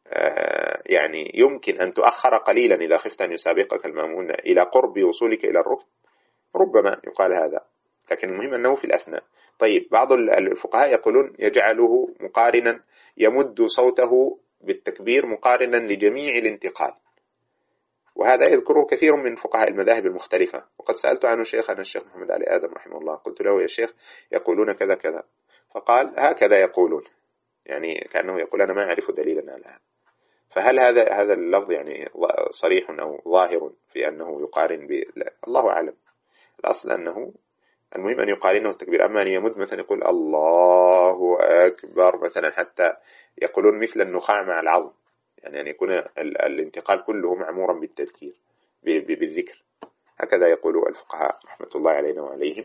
آه يعني يمكن أن تؤخر قليلا إذا خفت أن يسابقك المأمون إلى قرب وصولك إلى الركن؟ ربما يقال هذا، لكن المهم أنه في الأثناء. طيب، بعض الفقهاء يقولون يجعله مقارنا، يمد صوته بالتكبير مقارنا لجميع الانتقال، وهذا يذكره كثير من فقهاء المذاهب المختلفة. وقد سألت عنه شيخنا الشيخ محمد علي آدم رحمه الله، قلت له: يا شيخ يقولون كذا كذا، فقال: هكذا يقولون، يعني كأنه يقول أنا ما أعرف دليلا على هذا. فهل هذا هذا اللفظ يعني صريح أو ظاهر في أنه يقارن ب... الله أعلم. الأصل أنه المهم أن يقارنه التكبير، أما أن يمد مثلا يقول الله أكبر مثلا حتى يقولون مثل النخاع مع العظم، يعني أن يكون الانتقال كله معمورا بالتذكير بالذكر، هكذا يقول الفقهاء رحمة الله علينا وعليهم،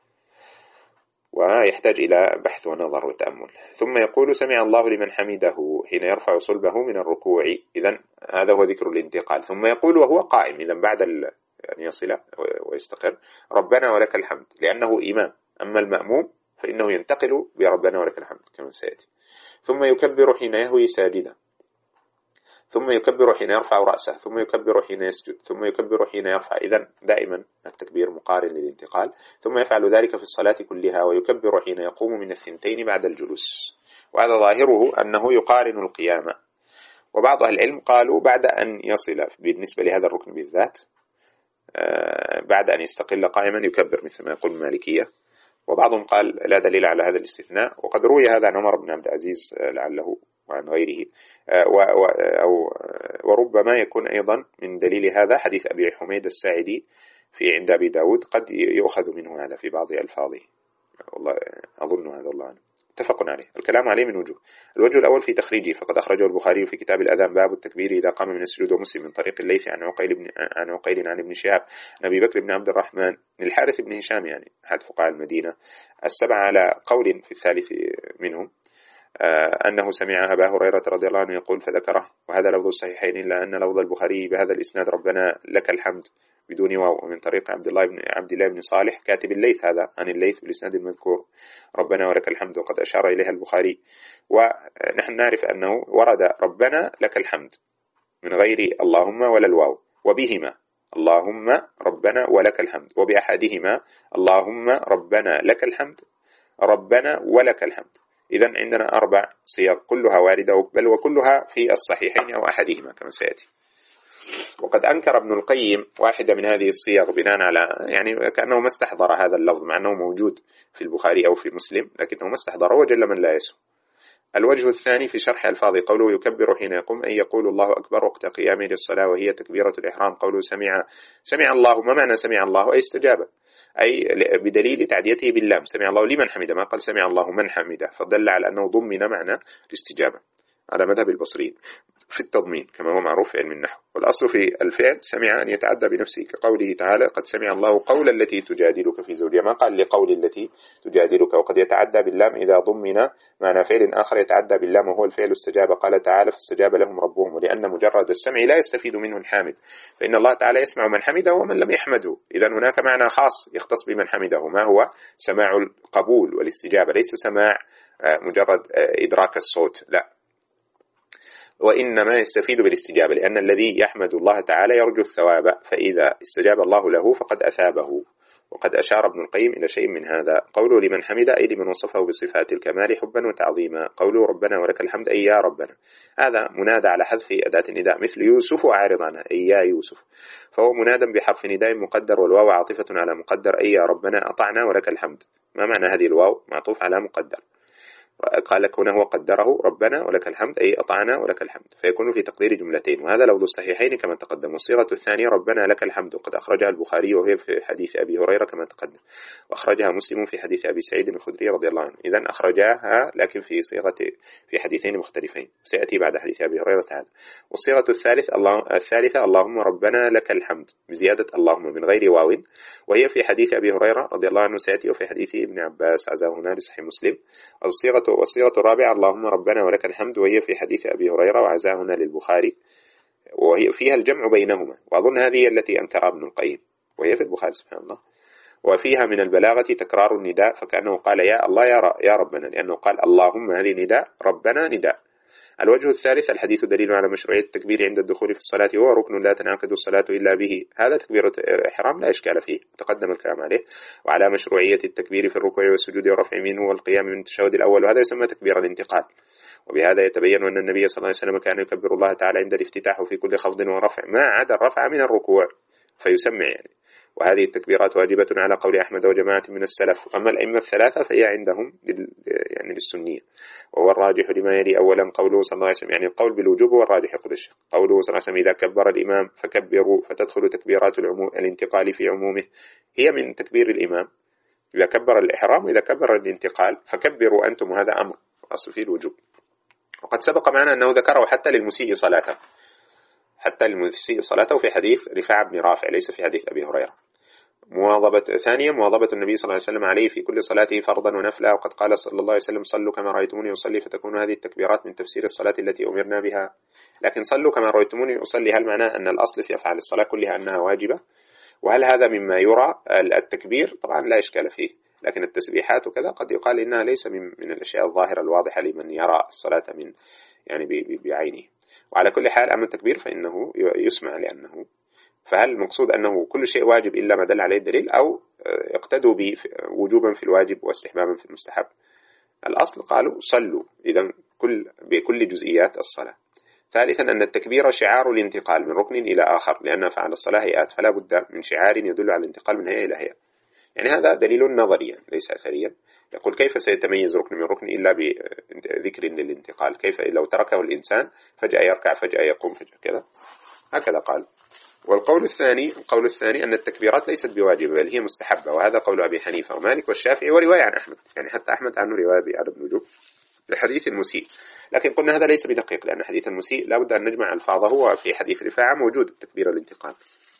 ويحتاج إلى بحث ونظر وتأمل. ثم يقول: سمع الله لمن حمده حين يرفع صلبه من الركوع، إذن هذا هو ذكر الانتقال. ثم يقول وهو قائم، إذن بعد ال... أن يصل ويستقر: ربنا ولك الحمد، لأنه إمام. أما المأموم فإنه ينتقل بربنا ولك الحمد كما سيأتي. ثم يكبر حين يهوي ساجدا، ثم يكبر حين يرفع رأسه، ثم يكبر حين يسجد، ثم يكبر حين يرفع. إذن دائما التكبير مقارن للانتقال. ثم يفعل ذلك في الصلاة كلها، ويكبر حين يقوم من الثنتين بعد الجلوس، وهذا ظاهره أنه يقارن القيام. وبعض أهل العلم قالوا بعد أن يصل بالنسبة لهذا الركن بالذات، بعد أن يستقل قائما يكبر مثل ما يقول المالكية. وبعضهم قال لا دليل على هذا الاستثناء، وقد روي هذا عن عمر بن عبد العزيز لعله وعن غيره، وربما يكون أيضا من دليل هذا حديث أبي حميد الساعدي في عند أبي داود، قد يؤخذ منه هذا في بعض ألفاظه، والله أظن هذا الله عنه. اتفق عليه. الكلام عليه من وجوه: الوجه الأول في تخريجه، فقد أخرجه البخاري في كتاب الأذان باب التكبير إذا قام من السجود، ومسلم من طريق الليث عن عقيل بن عن عقيل عن ابن شهاب عن أبي بكر بن عبد الرحمن الحارث بن هشام، يعني أحد فقهاء المدينة السبعة على قول في الثالث منهم، أنه سمع أبا هريرة رضي الله عنه يقول فذكره، وهذا لفظ الصحيحين، إلا أن لفظ البخاري بهذا الإسناد ربنا لك الحمد بدون واو، ومن طريق عبد الله بن عبد الله بن صالح كاتب الليث، هذا عن الليث بالإسناد المذكور ربنا ولك الحمد، وقد أشار إليها البخاري. ونحن نعرف أنه ورد ربنا لك الحمد من غير اللهم ولا الواو، وبهما اللهم ربنا ولك الحمد، وبأحدهما اللهم ربنا لك الحمد ربنا ولك الحمد. إذن عندنا أربع صيغ كلها واردة، بل وكلها في الصحيحين أو أحدهما كما سيأتي. وقد أنكر ابن القيم واحدة من هذه الصيغ بناء على يعني كأنه ما استحضر هذا اللفظ، مع أنه موجود في البخاري أو في مسلم، لكنه ما استحضره وجل من لا يسهو. الوجه الثاني في شرح الفاظ قوله يكبر حين يقوم، أي يقول الله أكبر وقت قيامه للصلاة، وهي تكبيرة الإحرام. قوله سمع سمع الله، ما معنى سمع الله؟ أي استجابة، أي بدليل تعديته باللام، سمع الله لمن حمده، ما قال سمع الله من حمده، فدل على أنه ضمن معنى الاستجابة على مذهب البصريين في التضمين كما هو معروف في علم النحو. والأصل في الفعل سمع أن يتعدى بنفسه، كقوله تعالى قد سمع الله قول التي تجادلك في زوجها، ما قال لقول التي تجادلك. وقد يتعدى باللام إذا ضمن معنى فعل آخر يتعدى باللام وهو الفعل استجاب. قال تعالى فاستجاب لهم ربهم، ولأن مجرد السمع لا يستفيد منه الحامد، فإن الله تعالى يسمع من حمده ومن لم يحمده. إذا هناك معنى خاص يختص بمن حمده، ما هو سماع القبول والاستجابة، ليس سماع مجرد إدراك الصوت، لا. وإنما يستفيد بالاستجابة، لأن الذي يحمد الله تعالى يرجو الثواب، فإذا استجاب الله له فقد أثابه. وقد أشار ابن القيم إلى شيء من هذا. قوله لمن حمد أي لمن وصفه بصفات الكمال حبا وتعظيما. قوله ربنا ولك الحمد أي يا ربنا، هذا منادى على حذف أداة النداء، مثل يوسف وعارض عنها أي يا يوسف، فهو منادى بحرف نداء مقدر، والواو عاطفة على مقدر أي يا ربنا أطعنا ولك الحمد. ما معنى هذه الواو؟ معطوف على مقدر. قال لك هنا هو قدره ربنا ولك الحمد أي أطعنا ولك الحمد، فيكون في تقدير جملتين، وهذا لفظ الصحيحين كما تقدم. والصيغة الثانية ربنا لك الحمد وقد أخرجها البخاري وهي في حديث أبي هريرة كما تقدم، وأخرجها مسلم في حديث أبي سعيد الخدري رضي الله عنه. إذن أخرجاها لكن في صيغة في حديثين مختلفين، سيأتي بعد حديث أبي هريرة هذا. والصيغة الثالث الله الثالثة اللهم ربنا لك الحمد بزيادة اللهم من غير واو، وهي في حديث أبي هريرة رضي الله عنه سيأتي، وفي حديث ابن عباس عزاه هنا لصحيح مسلم. الصيغة والصيغة الرابعة اللهم ربنا ولك الحمد، وهي في حديث أبي هريرة وعزاه هنا للبخاري، وهي فيها الجمع بينهما، وأظن هذه التي أنكرها ابن القيم، وهي في البخاري سبحان الله. وفيها من البلاغة تكرار النداء، فكأنه قال يا الله يا ربنا، لأنه قال اللهم هذه نداء، ربنا نداء. الوجه الثالث الحديث دليل على مشروعية التكبير عند الدخول في الصلاة، وهو ركن لا تنعقد الصلاة إلا به. هذا تكبير الإحرام لا إشكال فيه، تقدم الكلام عليه. وعلى مشروعية التكبير في الركوع والسجود والرفع منه والقيام من التشهد الأول، وهذا يسمى تكبير الانتقال. وبهذا يتبين أن النبي صلى الله عليه وسلم كان يكبر الله تعالى عند الافتتاح وفي كل خفض ورفع ما عدا الرفع من الركوع فيسمع يعني. وهذه التكبيرات واجبة على قول أحمد وجماعة من السلف، أما الأئمة الثلاثة فهي عندهم يعني للسنية، وهو الراجح لما يلي. أولا قوله صلى الله عليه وسلم، يعني القول بالوجوب هو الراجح يقول الشيخ. قوله صلى الله عليه وسلم إذا كبر الإمام فكبروا، فتدخل تكبيرات الانتقال في عمومه، هي من تكبير الإمام إذا كبر الإحرام، وإذا كبر الانتقال فكبروا أنتم، وهذا أمر أصل فيه الوجوب. وقد سبق معنا أنه ذكره حتى للمسيء صلاته، حتى للمسيء صلاته في حديث رفاعة بن رافع، ليس في حديث أبي هريرة. مواظبة ثانية مواظبة النبي صلى الله عليه وسلم عليه في كل صلاته فرضا ونفلا، وقد قال صلى الله عليه وسلم صلوا كما رأيتموني أصلي، فتكون هذه التكبيرات من تفسير الصلاة التي أمرنا بها. لكن صلوا كما رأيتموني أصلي، هل معناه أن الأصل في أفعال الصلاة كلها أنها واجبة؟ وهل هذا مما يرى التكبير؟ طبعا لا إشكال فيه، لكن التسبيحات وكذا قد يقال إنها ليس من, من الأشياء الظاهرة الواضحة لمن يرى الصلاة من يعني بعينه. وعلى كل حال أما التكبير فإنه يسمع، لأنه فهل المقصود أنه كل شيء واجب إلا ما دل عليه الدليل، أو اقتدوا بوجوبا في الواجب واستحبابا في المستحب؟ الأصل قالوا صلوا إذن كل بكل جزئيات الصلاة. ثالثا أن التكبير شعار الانتقال من ركن إلى آخر، لأن فعل الصلاة هيئات، فلا بد من شعار يدل على الانتقال من هيئة إلى هيئة. يعني هذا دليل نظريا ليس أثريا. يقول كيف سيتميز ركن من ركن إلا بذكر للانتقال؟ كيف لو تركه الإنسان فجأة يركع فجأة يقوم فجأة كذا؟ هكذا قال. والقول الثاني القول الثاني أن التكبيرات ليست بواجبة بل هي مستحبة، وهذا قول أبي حنيفة ومالك والشافعي ورواية عن أحمد، يعني حتى أحمد عنه رواية بعدم الوجوب لحديث المسيء. لكن قلنا هذا ليس بدقيق، لأن حديث المسيء لا بد أن نجمع ألفاظه، وفي حديث رفاعة موجود التكبير الانتقال.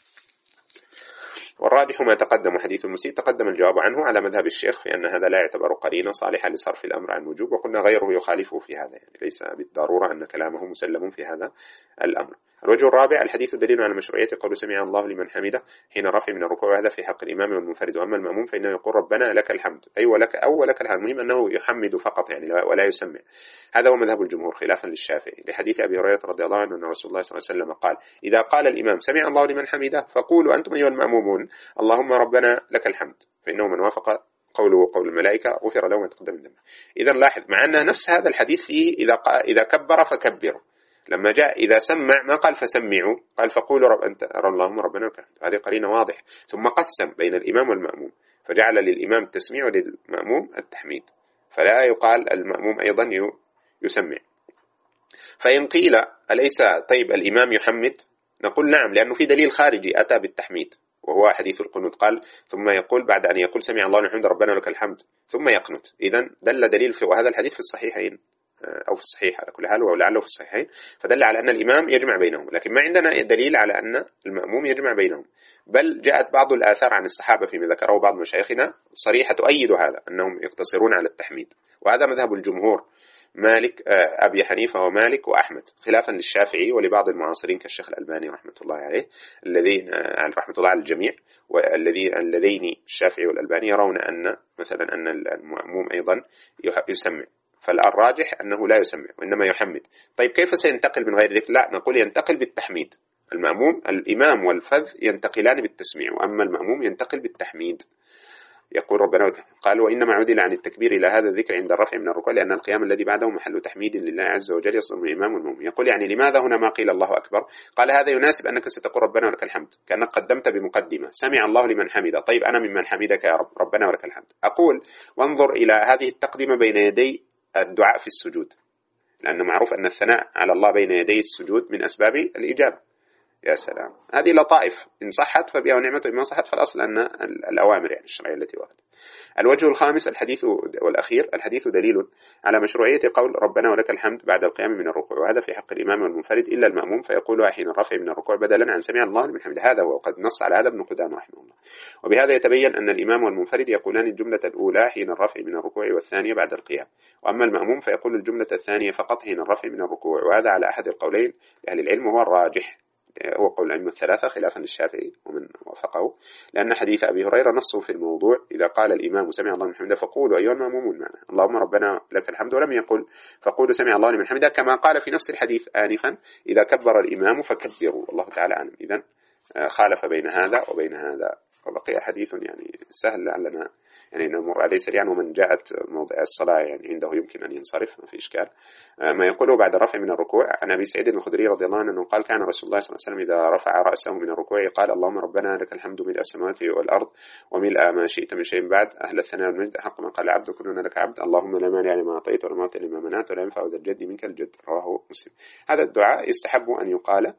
والراجح ما تقدم، حديث المسيء تقدم الجواب عنه على مذهب الشيخ في أن هذا لا يعتبر قرينة صالحة لصرف الأمر عن وجوب، وقلنا غيره يخالفه في هذا، يعني ليس بالضرورة أن كلامه مسلم في هذا الأمر. الوجه الرابع الحديث دليل على مشروعية قول سمع الله لمن حمده حين رفع من الركوع، وهذا في حق الإمام والمنفرد. وأما المأموم فإنه يقول ربنا لك الحمد، أي أيوة ولك أو لك الحمد، المهم أنه يحمد فقط يعني ولا يسمع. هذا هو مذهب الجمهور خلافا للشافعي، لحديث أبي هريرة رضي الله عنه أن رسول الله صلى الله عليه وسلم قال إذا قال الإمام سمع الله لمن حمده فقولوا أنتم أيها المأمومون اللهم ربنا لك الحمد، فإنه من وافق قوله قول الملائكة غفر له ما تقدم من ذنبه. إذا لاحظ مع أن نفس هذا الحديث فيه إذا إذا كبر فكبروا، لما جاء إذا سمع ما قال فسمعوا، قال فقولوا رب أنت اللهم ربنا لك الحمد. هذه قرينة واضح. ثم قسم بين الإمام والمأموم فجعل للإمام التسميع وللمأموم التحميد، فلا يقال المأموم أيضا يسمع. فإن قيل أليس طيب الإمام يحمد؟ نقول نعم، لأنه في دليل خارجي أتى بالتحميد وهو حديث القنوت، قال ثم يقول بعد أن يقول سمع الله لمن حمده ربنا لك الحمد ثم يقنت. إذن دل دليل في، وهذا الحديث في الصحيحين أو في الصحيح على كل حال ولعله في الصحيحين، فدل على أن الإمام يجمع بينهم، لكن ما عندنا دليل على أن المأموم يجمع بينهم. بل جاءت بعض الآثار عن الصحابة فيما ذكره بعض مشايخنا صريحة تؤيد هذا، أنهم يقتصرون على التحميد، وهذا مذهب الجمهور مالك أبي حنيفة ومالك وأحمد، خلافا للشافعي ولبعض المعاصرين كالشيخ الألباني رحمة الله عليه، الذين رحمة الله على الجميع، والذي الذين الشافعي والألباني يرون أن مثلا أن المأموم أيضا يسمع، فالراجح أنه لا يسمع وإنما يحمد. طيب كيف سينتقل من غير ذكر؟ لا، نقول ينتقل بالتحميد. المأموم الإمام والفذ ينتقلان بالتسميع، وأما المأموم ينتقل بالتحميد. يقول ربنا قال وإنما عدل عن التكبير إلى هذا الذكر عند الرفع من الركوع لأن القيام الذي بعده محل تحميد لله عز وجل يصدر من الإمام والمأموم. يقول يعني لماذا هنا ما قيل الله أكبر؟ قال هذا يناسب أنك ستقول ربنا ولك الحمد، كأنك قدمت بمقدمة سمع الله لمن حمده. طيب أنا ممن حمدك يا رب، ربنا ولك الحمد. أقول وانظر إلى هذه التقدمة بين يدي الدعاء في السجود، لأنه معروف أن الثناء على الله بين يدي السجود من أسباب الإجابة. يا سلام، هذه لطائف إن صحت فبها ونعمة، وإن ما صحت فالأصل أن الأوامر يعني الشرعية التي وردت. الوجه الخامس الحديث والأخير، الحديث دليل على مشروعية قول ربنا ولك الحمد بعد القيام من الركوع، وهذا في حق الإمام والمنفرد إلا المأموم فيقولها حين الرفع من الركوع بدلا عن سمع الله لمن حمده. هذا وقد نص على هذا ابن قدامة رحمه الله. وبهذا يتبين أن الإمام والمنفرد يقولان الجملة الأولى حين الرفع من الركوع والثانية بعد القيام، وأما المأموم فيقول الجملة الثانية فقط حين الرفع من الركوع، وهذا على أحد القولين لأهل العلم وهو الراجح، هو قول الأئمة الثلاثة خلافا للشافعي ومن وافقه، لأن حديث أبي هريرة نصه في الموضوع إذا قال الإمام سمع الله لمن حمده فقولوا أيها المأمومون معنا اللهم ربنا لك الحمد، ولم يقل فقولوا سمع الله لمن حمده كما قال في نفس الحديث آنفا إذا كبر الإمام فكبروا. الله تعالى أعلم. إذن خالف بين هذا وبين هذا. وبقي حديث يعني سهل لعلنا يعني نمر عليه سريعا، ومن جاءت موضع الصلاة يعني عنده يمكن أن ينصرف، ما في إشكال. ما يقوله بعد الرفع من الركوع عن أبي سعيد الخدري رضي الله عنه قال كان رسول الله صلى الله عليه وسلم إذا رفع رأسه من الركوع قال اللهم ربنا لك الحمد ملء السماوات والأرض وملء ما شئت من شيء بعد، أهل الثناء والمجد حق ما قال عبد كلنا لك عبد، اللهم لا مانع لما أعطيت ولا معطي لما منعت ولا ينفع ذا الجد منك الجد. رواه مسلم. هذا الدعاء يستحب أن يقال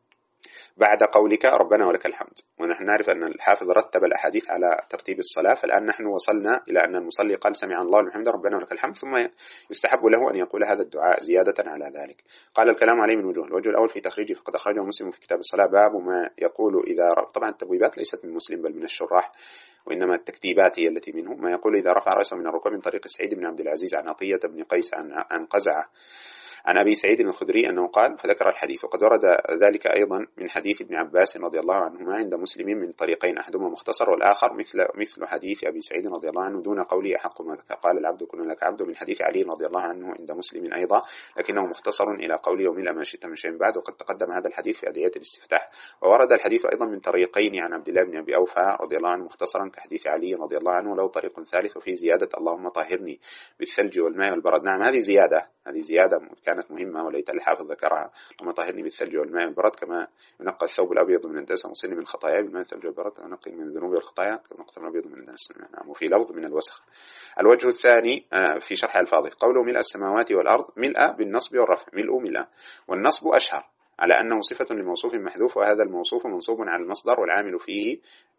بعد قولك ربنا ولك الحمد. ونحن نعرف أن الحافظ رتب الأحاديث على ترتيب الصلاة، فالآن نحن وصلنا إلى أن المصلي قال سمع الله لمن حمده ربنا ولك الحمد، ثم يستحب له أن يقول هذا الدعاء زيادة على ذلك. قال الكلام عليه من وجوه. الوجه الأول في تخريجه فقد أخرجه مسلم في كتاب الصلاة باب ما يقول إذا رفع، طبعا التبويبات ليست من مسلم بل من الشراح، وإنما التكتيبات هي التي منه، ما يقول إذا رفع رأسه من الركوع من طريق سعيد بن عبد العزيز عن عطية بن قيس عن عن قزعة عن أبي سعيد الخدري أنه قال فذكر الحديث. وقد ورد ذلك أيضا من حديث ابن عباس رضي الله عنهما عند مسلم من طريقين، أحدهما مختصر والآخر مثل مثل حديث أبي سعيد رضي الله عنه دون قوله أحق ما قال العبد كن لك عبد، من حديث علي رضي الله عنه عند مسلم أيضا لكنه مختصر إلى قوله وملء ما شئت من شيء بعد. وقد تقدم هذا الحديث في أدعية الاستفتاح. وورد الحديث أيضا من طريقين عن عبد الله بن أبي أوفى رضي الله عنه مختصرا كحديث علي رضي الله عنه له طريق ثالث وفيه زيادة اللهم طهرني بالثلج والماء والبرد. نعم هذه زيادة، هذه زيادة كانت مهمة وليت الحافظ ذكرها، اللهم طهرني بالثلج والماء والبرد كما ينقى الثوب الأبيض من الدنس ومسلم من الخطايا بالماء والثلج والبرد ونقي من الذنوب والخطايا كما ينقى الأبيض من الدنس. نعم. وفي لفظ من الوسخ. الوجه الثاني في شرح الفاظه قوله ملء السماوات والأرض، ملء بالنصب والرفع، ملء ملء، والنصب أشهر على أنه صفة لموصوف محذوف، وهذا الموصوف منصوب على المصدر والعامل فيه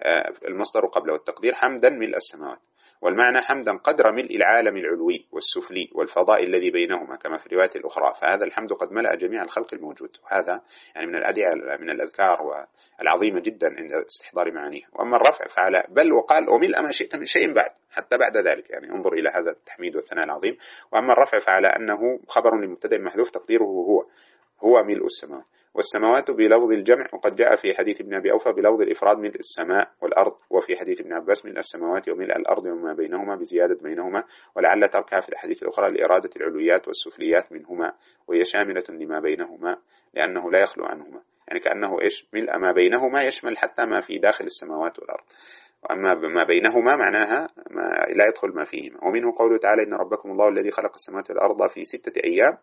المصدر قبله، والتقدير حمدا ملء السماوات، والمعنى حمدا قدر ملء العالم العلوي والسفلي والفضاء الذي بينهما كما في الرواية الأخرى، فهذا الحمد قد ملأ جميع الخلق الموجود. وهذا يعني من الأدعية من الأذكار العظيمة جدا عند استحضار معانيها. وأما الرفع فعلى بل وقال وملء ما شئت من شيء بعد، حتى بعد ذلك يعني انظر إلى هذا التحميد والثناء العظيم. وأما الرفع فعلى أنه خبر لمبتدأ محذوف تقديره هو هو ملء السماوات، والسماوات بلفظ الجمع، وقد جاء في حديث ابن أبي أوفى بلفظ الإفراد ملء السماء والأرض، وفي حديث ابن عباس ملء السماوات وملء الأرض وما بينهما بزيادة بينهما، ولعل تركها في الحديث الأخرى لإرادة العلويات والسفليات منهما، وهي شاملة لما بينهما لأنه لا يخلو عنهما، يعني كأنه إيش ملء ما بينهما يشمل حتى ما في داخل السماوات والأرض، وأما ما بينهما معناها ما لا يدخل ما فيهما. ومنه قوله تعالى إن ربكم الله الذي خلق السماوات والأرض في ستة أيام،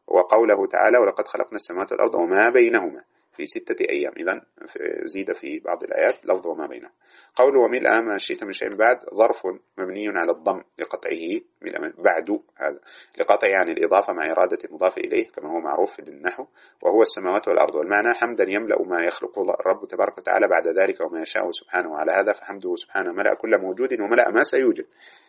وقوله تعالى ولقد خلقنا السماوات والأرض وما بينهما في ستة أيام، إذن زيد في بعض الآيات لفظ وما بينهما. قوله وملء ما شئت من شيء بعد ظرف مبني على الضم لقطعه، ملء بعد هذا لقطع يعني الإضافة مع إرادة المضاف إليه كما هو معروف في النحو، وهو السماوات والأرض، والمعنى حمدا يملأ ما يخلق الرب تبارك وتعالى بعد ذلك وما يشاء سبحانه، وعلى هذا فحمده سبحانه ملأ كل موجود وملأ ما سيوجد.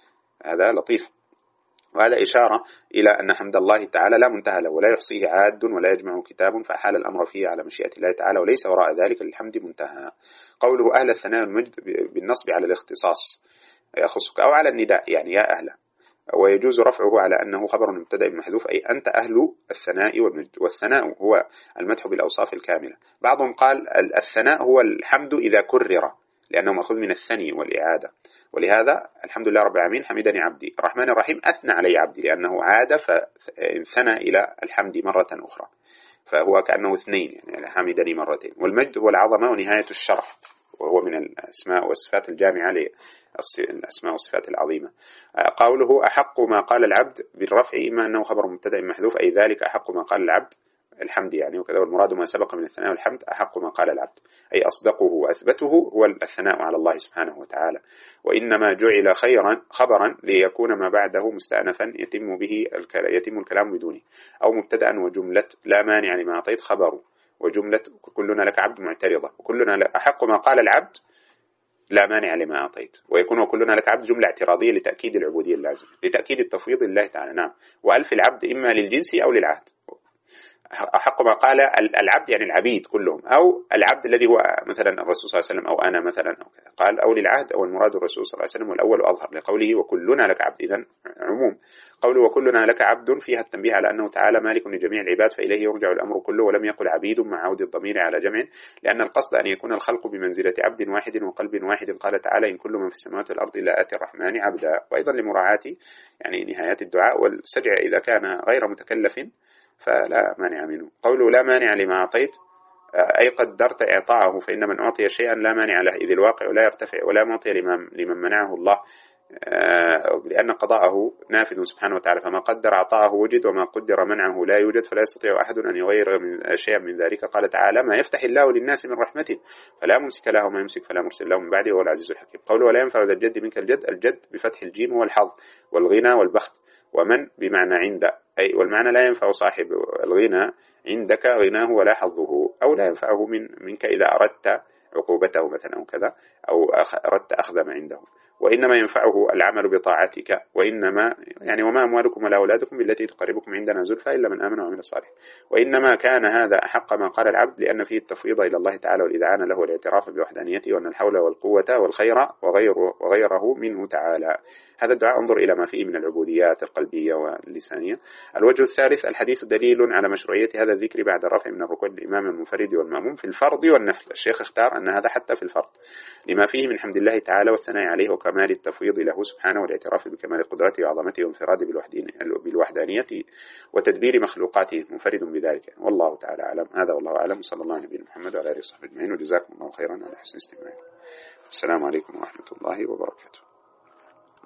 هذا لطيف. وهذا إشارة إلى أن حمد الله تعالى لا منتهى له ولا يحصيه عاد ولا يجمع كتاب، فحال الأمر فيه على مشيئة الله تعالى وليس وراء ذلك للحمد منتهى. قوله أهل الثناء والمجد بالنصب على الاختصاص يخصك أو على النداء يعني يا أهله، ويجوز رفعه على أنه خبر مبتدأ محذوف أي أنت أهل الثناء والمجد، والثناء هو المدح بالأوصاف الكاملة. بعضهم قال الثناء هو الحمد إذا كرر لأنه مأخوذ من الثني والإعادة، ولهذا الحمد لله رب العالمين حمدني عبدي، الرحمن الرحيم أثنى علي عبدي، لأنه عاد فثنى إلى الحمد مرة أخرى، فهو كأنه اثنين، يعني حمدني مرتين. والمجد هو العظمة ونهاية الشرف، وهو من الأسماء والصفات الجامعة للأسماء والصفات العظيمة. قوله أحق ما قال العبد بالرفع، إما أنه خبر مبتدأ محذوف، أي ذلك أحق ما قال العبد الحمد يعني، وكذا المراد ما سبق من الثناء والحمد أحق ما قال العبد، أي أصدقه وأثبته هو الثناء على الله سبحانه وتعالى. وإنما جعل خيرا خبرا ليكون ما بعده مستأنفا يتم به يتم الكلام بدونه، أو مبتدأ وجملة لا مانع لما أعطيت خبره، وجملة كلنا لك عبد معترضة، وكلنا أحق ما قال العبد لا مانع لما أعطيت، ويكون وكلنا لك عبد جملة اعتراضية لتأكيد العبودية اللازمة، لتأكيد التفويض لله تعالى. نعم. وألف العبد إما للجنس أو للعهد، أحق ما قال العبد يعني العبيد كلهم، أو العبد الذي هو مثلا الرسول صلى الله عليه وسلم أو أنا مثلا أو كذا، قال أو للعهد، أو المراد الرسول صلى الله عليه وسلم، والأول أظهر لقوله وكلنا لك عبد، إذن عموم. قوله وكلنا لك عبد فيها التنبيه على أنه تعالى مالك لجميع العباد، فإليه يرجع الأمر كله، ولم يقل عبيد مع عود الضمير على جمع، لأن القصد أن يكون الخلق بمنزلة عبد واحد وقلب واحد. قال تعالى إن كل من في السماوات والأرض إلا آتي الرحمن عبدا. وأيضا لمراعاة يعني نهايات الدعاء والسجع إذا كان غير متكلف فلا مانع منه. قوله لا مانع لما أعطيت، أي قدرت إعطاءه، فإن من أعطي شيئا لا مانع له، إذ الواقع لا يرتفع ولا معطي لمن منعه الله، لأن قضاءه نافذ سبحانه وتعالى، فما قدر عطاءه وجد، وما قدر منعه لا يوجد، فلا يستطيع أحد أن يغير من شيئا من ذلك. قال تعالى ما يفتح الله للناس من رحمته فلا ممسك له، وما يمسك فلا مرسل له من بعده، وهو العزيز الحكيم. قوله ولا ينفع ذا الجد منك الجد، الجد بفتح الجيم هو الحظ والغنى والبخت، ومن بمعنى عند، أي والمعنى لا ينفع صاحب الغنى عندك غناه ولا حظه، أو لا ينفعه من منك إذا أردت عقوبته مثلا أو كذا، أو أردت أخذ ما عنده. وإنما ينفعه العمل بطاعتك، وإنما يعني وما أموالكم ولا أولادكم بالتي تقربكم عندنا زلفى إلا من آمن وعمل صالحا. وإنما كان هذا أحق ما قال العبد، لأن فيه التفويض إلى الله تعالى والإذعان له والاعتراف بوحدانيته، وأن الحول والقوة والخير وغيره, وغيره منه تعالى. هذا الدعاء انظر إلى ما فيه من العبوديات القلبية واللسانية. الوجه الثالث الحديث دليل على مشروعية هذا الذكر بعد الرفع من الركوع للإمام المنفرد والمأموم في الفرض والنفل. الشيخ اختار أن هذا حتى في الفرض، لما فيه من حمد الله تعالى والثناء عليه وكمال التفويض له سبحانه، والاعتراف بكمال قدرته وعظمته وانفراده بالوحدانية وتدبير مخلوقاته، منفرد بذلك. والله تعالى أعلم. هذا والله أعلم، صلى الله على نبينا محمد وعلى آله وصحبه أجمعين، وجزاكم الله خيرا على حسن استماعكم. السلام عليكم ورحمة الله وبركاته.